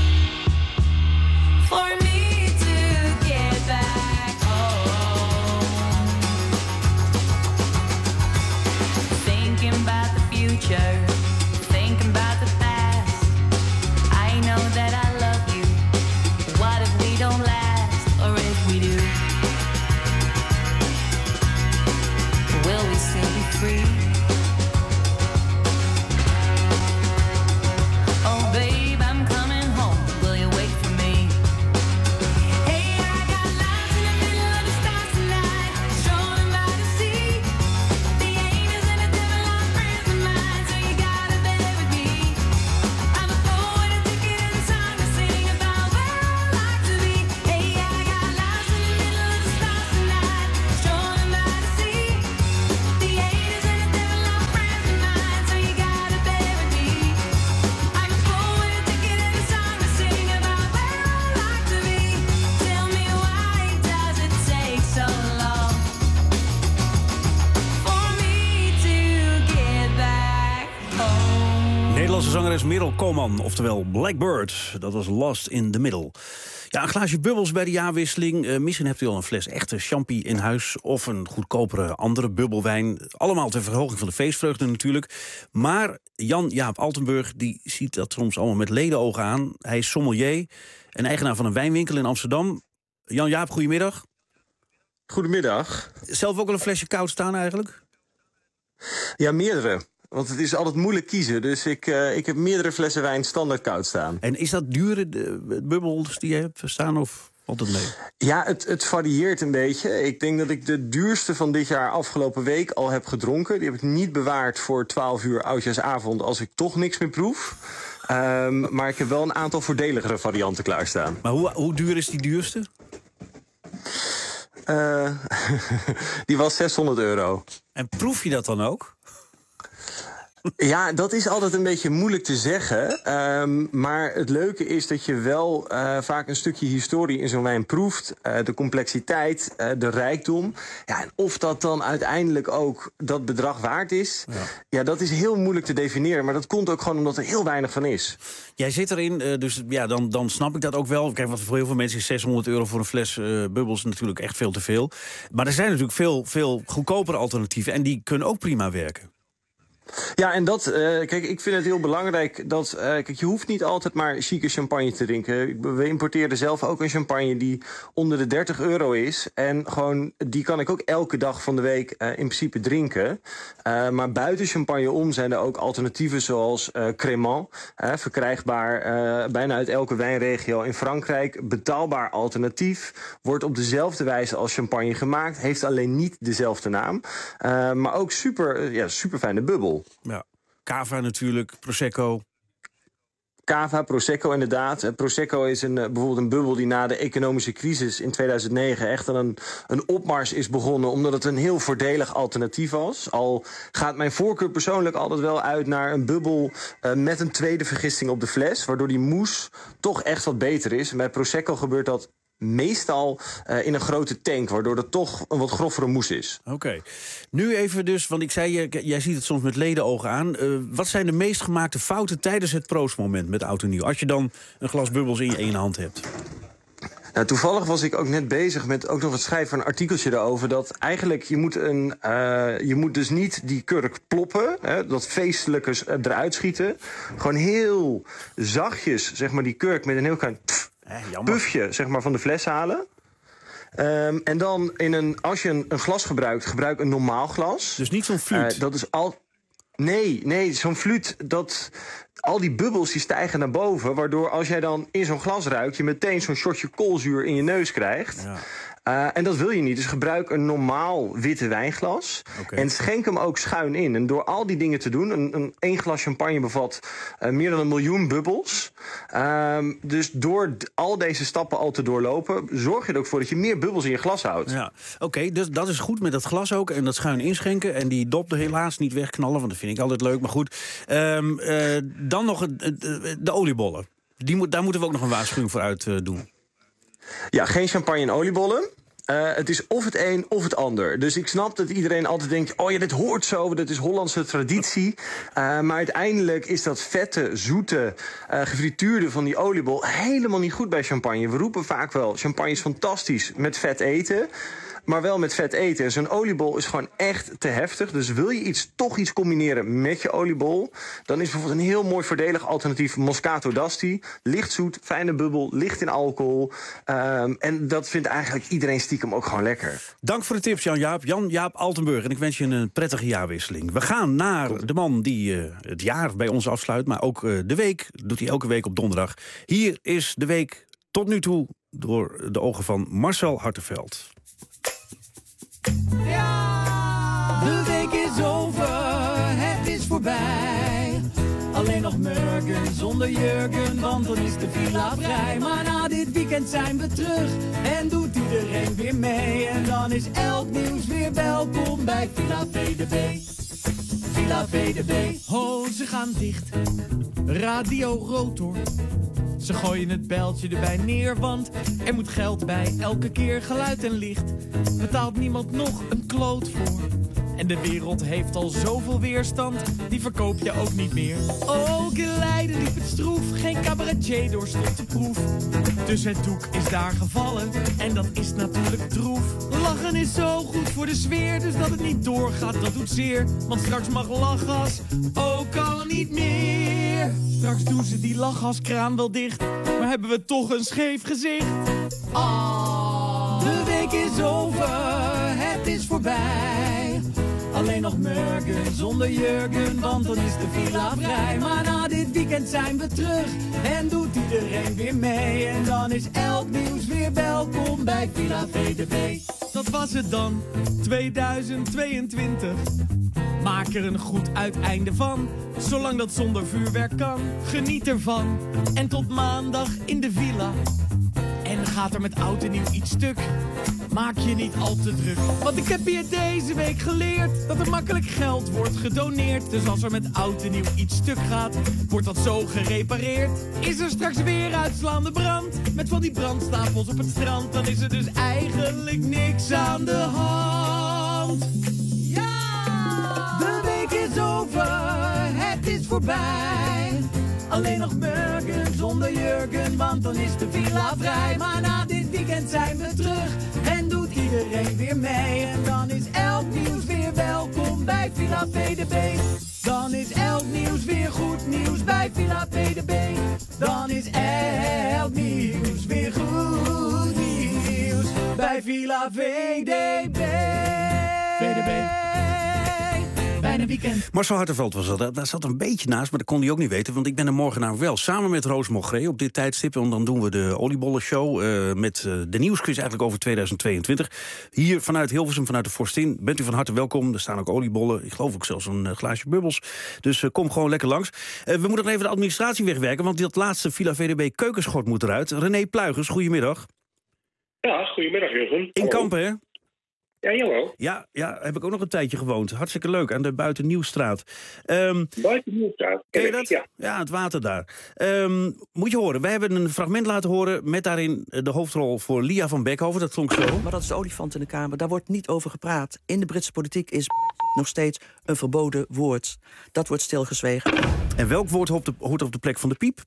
for me to get back home? Thinking about the future, thinking about the past. I know that I love you. What if we don't last, or if we do? Will we still be free? Oh babe, I'm coming home. Will you wait for me? Hey, I got lights in the middle of the stars tonight, strolling by the sea. The angels and the devil are friends of mine, so you gotta bear with me. I'm a fool with a ticket and a song to sing about where I like to be. Hey, I got lights in the middle of the stars tonight, strolling by the sea. The angels and the devil are friends of mine, so you gotta bear with me. I'm a fool with a ticket and a song to sing about where I like to be. Tell me, why does it take so long for me to get back home? Nederlandse zangeres Merel Koolman, oftewel Blackbird. Dat was Lost in the Middle. Ja, een glaasje bubbels bij de jaarwisseling. Uh, misschien hebt u al een fles echte champy in huis of een goedkopere andere bubbelwijn. Allemaal ter verhoging van de feestvreugde natuurlijk. Maar Jan-Jaap Altenburg die ziet dat soms allemaal met ledenogen aan. Hij is sommelier en eigenaar van een wijnwinkel in Amsterdam. Jan-Jaap, goedemiddag. Goedemiddag. Zelf ook al een flesje koud staan eigenlijk? Ja, meerdere. Want het is altijd moeilijk kiezen. Dus ik, uh, ik heb meerdere flessen wijn standaard koud staan. En is dat dure de bubbels die je hebt staan of valt het mee? Ja, het, het varieert een beetje. Ik denk dat ik de duurste van dit jaar afgelopen week al heb gedronken. Die heb ik niet bewaard voor twaalf uur oudjaarsavond als ik toch niks meer proef. Um, maar ik heb wel een aantal voordeligere varianten klaarstaan. Maar hoe, hoe duur is die duurste? Uh, die was zeshonderd euro. En proef je dat dan ook? Ja, dat is altijd een beetje moeilijk te zeggen. Um, maar het leuke is dat je wel uh, vaak een stukje historie in zo'n wijn proeft. Uh, de complexiteit, uh, de rijkdom. Ja, en of dat dan uiteindelijk ook dat bedrag waard is... Ja. ja, dat is heel moeilijk te definiëren. Maar dat komt ook gewoon omdat er heel weinig van is. Jij zit erin, uh, dus ja, dan, dan snap ik dat ook wel. Kijk, wat voor heel veel mensen is zeshonderd euro voor een fles uh, bubbels natuurlijk echt veel te veel. Maar er zijn natuurlijk veel, veel goedkopere alternatieven. En die kunnen ook prima werken. Ja, en dat, uh, kijk, ik vind het heel belangrijk dat, uh, kijk, je hoeft niet altijd maar chique champagne te drinken. We importeerden zelf ook een champagne die onder de dertig euro is. En gewoon, die kan ik ook elke dag van de week uh, in principe drinken. Uh, maar buiten champagne om zijn er ook alternatieven zoals uh, Crémant. Uh, verkrijgbaar uh, bijna uit elke wijnregio in Frankrijk. Betaalbaar alternatief. Wordt op dezelfde wijze als champagne gemaakt. Heeft alleen niet dezelfde naam. Uh, maar ook super, uh, ja, super fijne bubbel. Ja, Cava natuurlijk, Prosecco. Cava, Prosecco inderdaad. Prosecco is een, bijvoorbeeld een bubbel die na de economische crisis in tweeduizend negen... echt een, een opmars is begonnen, omdat het een heel voordelig alternatief was. Al gaat mijn voorkeur persoonlijk altijd wel uit naar een bubbel uh, met een tweede vergisting op de fles, waardoor die moes toch echt wat beter is. En bij Prosecco gebeurt dat meestal uh, in een grote tank, waardoor het toch een wat groffere moes is. Oké. Okay. Nu even dus, want ik zei, jij ziet het soms met ledenogen aan. Uh, wat zijn de meest gemaakte fouten tijdens het proostmoment met oud en nieuw? Als je dan een glas bubbels in je ene hand hebt. Nou, toevallig was ik ook net bezig met ook nog het schrijven van een artikeltje daarover. Dat eigenlijk, je moet, een, uh, je moet dus niet die kurk ploppen, hè, dat feestelijke eruit schieten. Gewoon heel zachtjes, zeg maar, die kurk met een heel klein pff, eh, pufje, zeg maar, van de fles halen. Um, en dan, in een, als je een, een glas gebruikt, gebruik een normaal glas. Dus niet zo'n fluit? Uh, dat is al... Nee, nee, zo'n fluit, dat... Al die bubbels die stijgen naar boven, waardoor als jij dan in zo'n glas ruikt, je meteen zo'n shotje koolzuur in je neus krijgt. Ja. Uh, en dat wil je niet. Dus gebruik een normaal witte wijnglas. Okay. En schenk hem ook schuin in. En door al die dingen te doen, een, een één glas champagne bevat uh, meer dan een miljoen bubbels. Uh, dus door al deze stappen al te doorlopen, zorg je er ook voor dat je meer bubbels in je glas houdt. Ja. Oké, okay, dus dat is goed met dat glas ook. En dat schuin inschenken. En die dop er helaas niet wegknallen, want dat vind ik altijd leuk. Maar goed, um, uh, dan nog de, de oliebollen. Die moet, daar moeten we ook nog een waarschuwing voor uit uh, doen. Ja, geen champagne en oliebollen. Uh, het is of het een of het ander. Dus ik snap dat iedereen altijd denkt, oh ja, dit hoort zo, dat is Hollandse traditie. Uh, maar uiteindelijk is dat vette, zoete, uh, gefrituurde van die oliebol helemaal niet goed bij champagne. We roepen vaak wel, champagne is fantastisch met vet eten, maar wel met vet eten. Zo'n oliebol is gewoon echt te heftig. Dus wil je iets, toch iets combineren met je oliebol, dan is bijvoorbeeld een heel mooi voordelig alternatief Moscato d'Asti. Licht zoet, fijne bubbel, licht in alcohol. Um, en dat vindt eigenlijk iedereen stiekem ook gewoon lekker. Dank voor de tips, Jan-Jaap. Jan-Jaap Altenburg. En ik wens je een prettige jaarwisseling. We gaan naar de man die uh, het jaar bij ons afsluit, maar ook uh, de week. Doet hij elke week op donderdag. Hier is de week tot nu toe door de ogen van Marcel Hartenveld. Ja, de week is over, het is voorbij. Alleen nog Murgen zonder Jurgen, want dan is de villa vrij. Maar na dit weekend zijn we terug en doet iedereen weer mee. En dan is elk nieuws weer welkom bij Villa V D B. Villa V D B. Oh, ze gaan dicht, Radio Rotor. Ze gooien het bijltje erbij neer, want er moet geld bij. Elke keer geluid en licht, betaalt niemand nog een kloot voor. En de wereld heeft al zoveel weerstand, die verkoop je ook niet meer. Ook in Leiden liep het stroef, geen cabaretier doorstond de proef. Dus het doek is daar gevallen, en dat is natuurlijk droef. Lachen is zo goed voor de sfeer, dus dat het niet doorgaat, dat doet zeer. Want straks mag lachgas ook al niet meer. Straks doen ze die lachgaskraan wel dicht, maar hebben we toch een scheef gezicht. Oh. De week is over, het is voorbij. Alleen nog Murgen zonder Jurgen, want dan is de villa vrij. Maar na dit weekend zijn we terug en doet iedereen weer mee. En dan is elk nieuws weer welkom bij Villa V D B. Dat was het dan, tweeduizend tweeëntwintig. Maak er een goed uiteinde van, zolang dat zonder vuurwerk kan. Geniet ervan, en tot maandag in de villa. En gaat er met oud en nieuw iets stuk, maak je niet al te druk. Want ik heb hier deze week geleerd dat er makkelijk geld wordt gedoneerd. Dus als er met oud en nieuw iets stuk gaat, wordt dat zo gerepareerd. Is er straks weer uitslaande brand, met van die brandstapels op het strand, dan is er dus eigenlijk niks aan de hand. Ja! De week is over, het is voorbij. Alleen nog Murgen zonder Jurgen, want dan is de villa vrij. Maar na dit weekend zijn we terug en doet iedereen weer mee. En dan is elk nieuws weer welkom bij Villa V D B. Dan is elk nieuws weer goed nieuws bij Villa V D B. Dan is elk nieuws weer goed nieuws bij Villa V D B. V D B. Bijna weekend. Marcel Hartenveld was dat. Daar zat een beetje naast, maar dat kon hij ook niet weten. Want ik ben er morgen nou wel samen met Roos Mogré op dit tijdstip. En dan doen we de Oliebollenshow uh, met uh, de nieuwsquiz eigenlijk over tweeduizend tweeëntwintig. Hier vanuit Hilversum, vanuit de Vorstin. Bent u van harte welkom. Er staan ook oliebollen. Ik geloof ook zelfs een uh, glaasje bubbels. Dus uh, kom gewoon lekker langs. Uh, we moeten nog even de administratie wegwerken, want dat laatste Villa V D B keukenschort moet eruit. René Pluigers, goedemiddag. Ja, goedemiddag Jurgen. In Kampen, hè? Ja, jawel. Ja, ja, heb ik ook nog een tijdje gewoond. Hartstikke leuk, aan de Buitennieuwstraat. Um, Buitennieuwstraat? Ken je dat? Ja. ja, het water daar. Um, moet je horen, wij hebben een fragment laten horen met daarin de hoofdrol voor Lia van Beckhoven. Dat klonk zo. Maar dat is de olifant in de Kamer. Daar wordt niet over gepraat. In de Britse politiek is nog steeds een verboden woord. Dat wordt stilgezwegen. En welk woord hoort op de, hoort op de plek van de piep?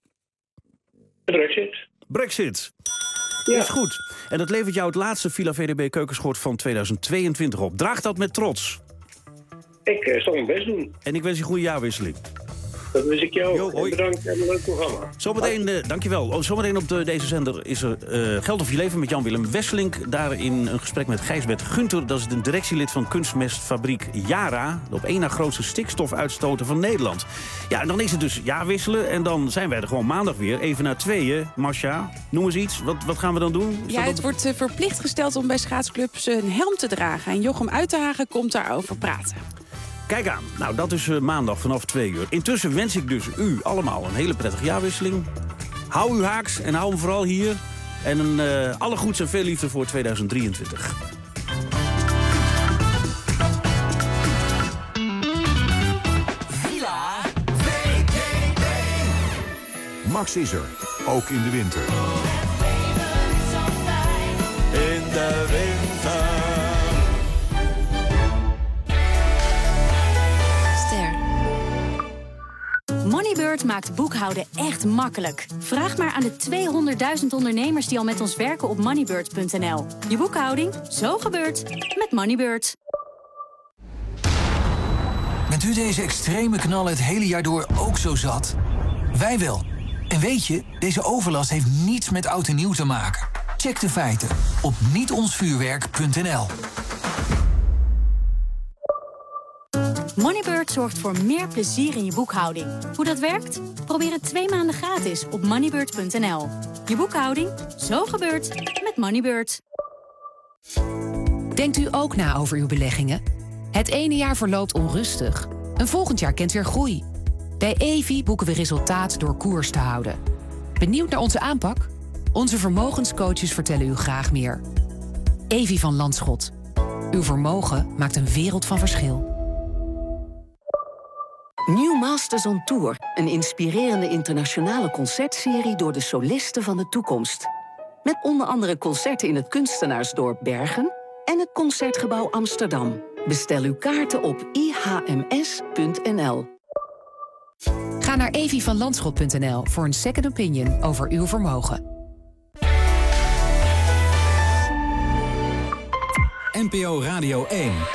Brexit. Brexit. Ja. Is goed. En dat levert jou het laatste Villa V D B keukenschort van tweeduizend tweeëntwintig op. Draag dat met trots. Ik uh, zal mijn best doen. En ik wens je een goede jaarwisseling. Dat wens ik jou. Jo, en bedankt en een leuk programma. Zometeen, uh, dankjewel. Oh, zometeen op de, deze zender is er uh, Geld of je leven met Jan-Willem Wesselink. Daarin een gesprek met Gijsbert Gunter. Dat is een directielid van kunstmestfabriek Yara. De op één na grootste stikstofuitstoter van Nederland. Ja, en dan is het dus jaarwisselen. En dan zijn wij er gewoon maandag weer. Even na tweeën. Masha, noem eens iets. Wat, wat gaan we dan doen? Is Ja, dat het wordt uh, verplicht gesteld om bij schaatsclubs een helm te dragen. En Jochem Uitenhagen komt daarover praten. Kijk aan. Nou, dat is uh, maandag vanaf twee uur. Intussen wens ik dus u allemaal een hele prettige jaarwisseling. Hou uw haaks en hou hem vooral hier. En een, uh, alle goeds en veel liefde voor tweeduizend drieëntwintig. Villa V D B. Max is er, ook in de winter. In de winter. Moneybird maakt boekhouden echt makkelijk. Vraag maar aan de tweehonderdduizend ondernemers die al met ons werken op moneybird punt n l. Je boekhouding, zo gebeurt met Moneybird. Bent u deze extreme knallen het hele jaar door ook zo zat? Wij wel. En weet je, deze overlast heeft niets met oud en nieuw te maken. Check de feiten op niet ons vuurwerk punt n l. Moneybird zorgt voor meer plezier in je boekhouding. Hoe dat werkt? Probeer het twee maanden gratis op moneybird punt n l. Je boekhouding, zo gebeurt met Moneybird. Denkt u ook na over uw beleggingen? Het ene jaar verloopt onrustig. Een volgend jaar kent weer groei. Bij Evi boeken we resultaat door koers te houden. Benieuwd naar onze aanpak? Onze vermogenscoaches vertellen u graag meer. Evi van Landschot. Uw vermogen maakt een wereld van verschil. New Masters on Tour. Een inspirerende internationale concertserie door de solisten van de toekomst. Met onder andere concerten in het kunstenaarsdorp Bergen en het Concertgebouw Amsterdam. Bestel uw kaarten op i h m s punt n l. Ga naar evi van landschot punt n l voor een second opinion over uw vermogen. N P O Radio één.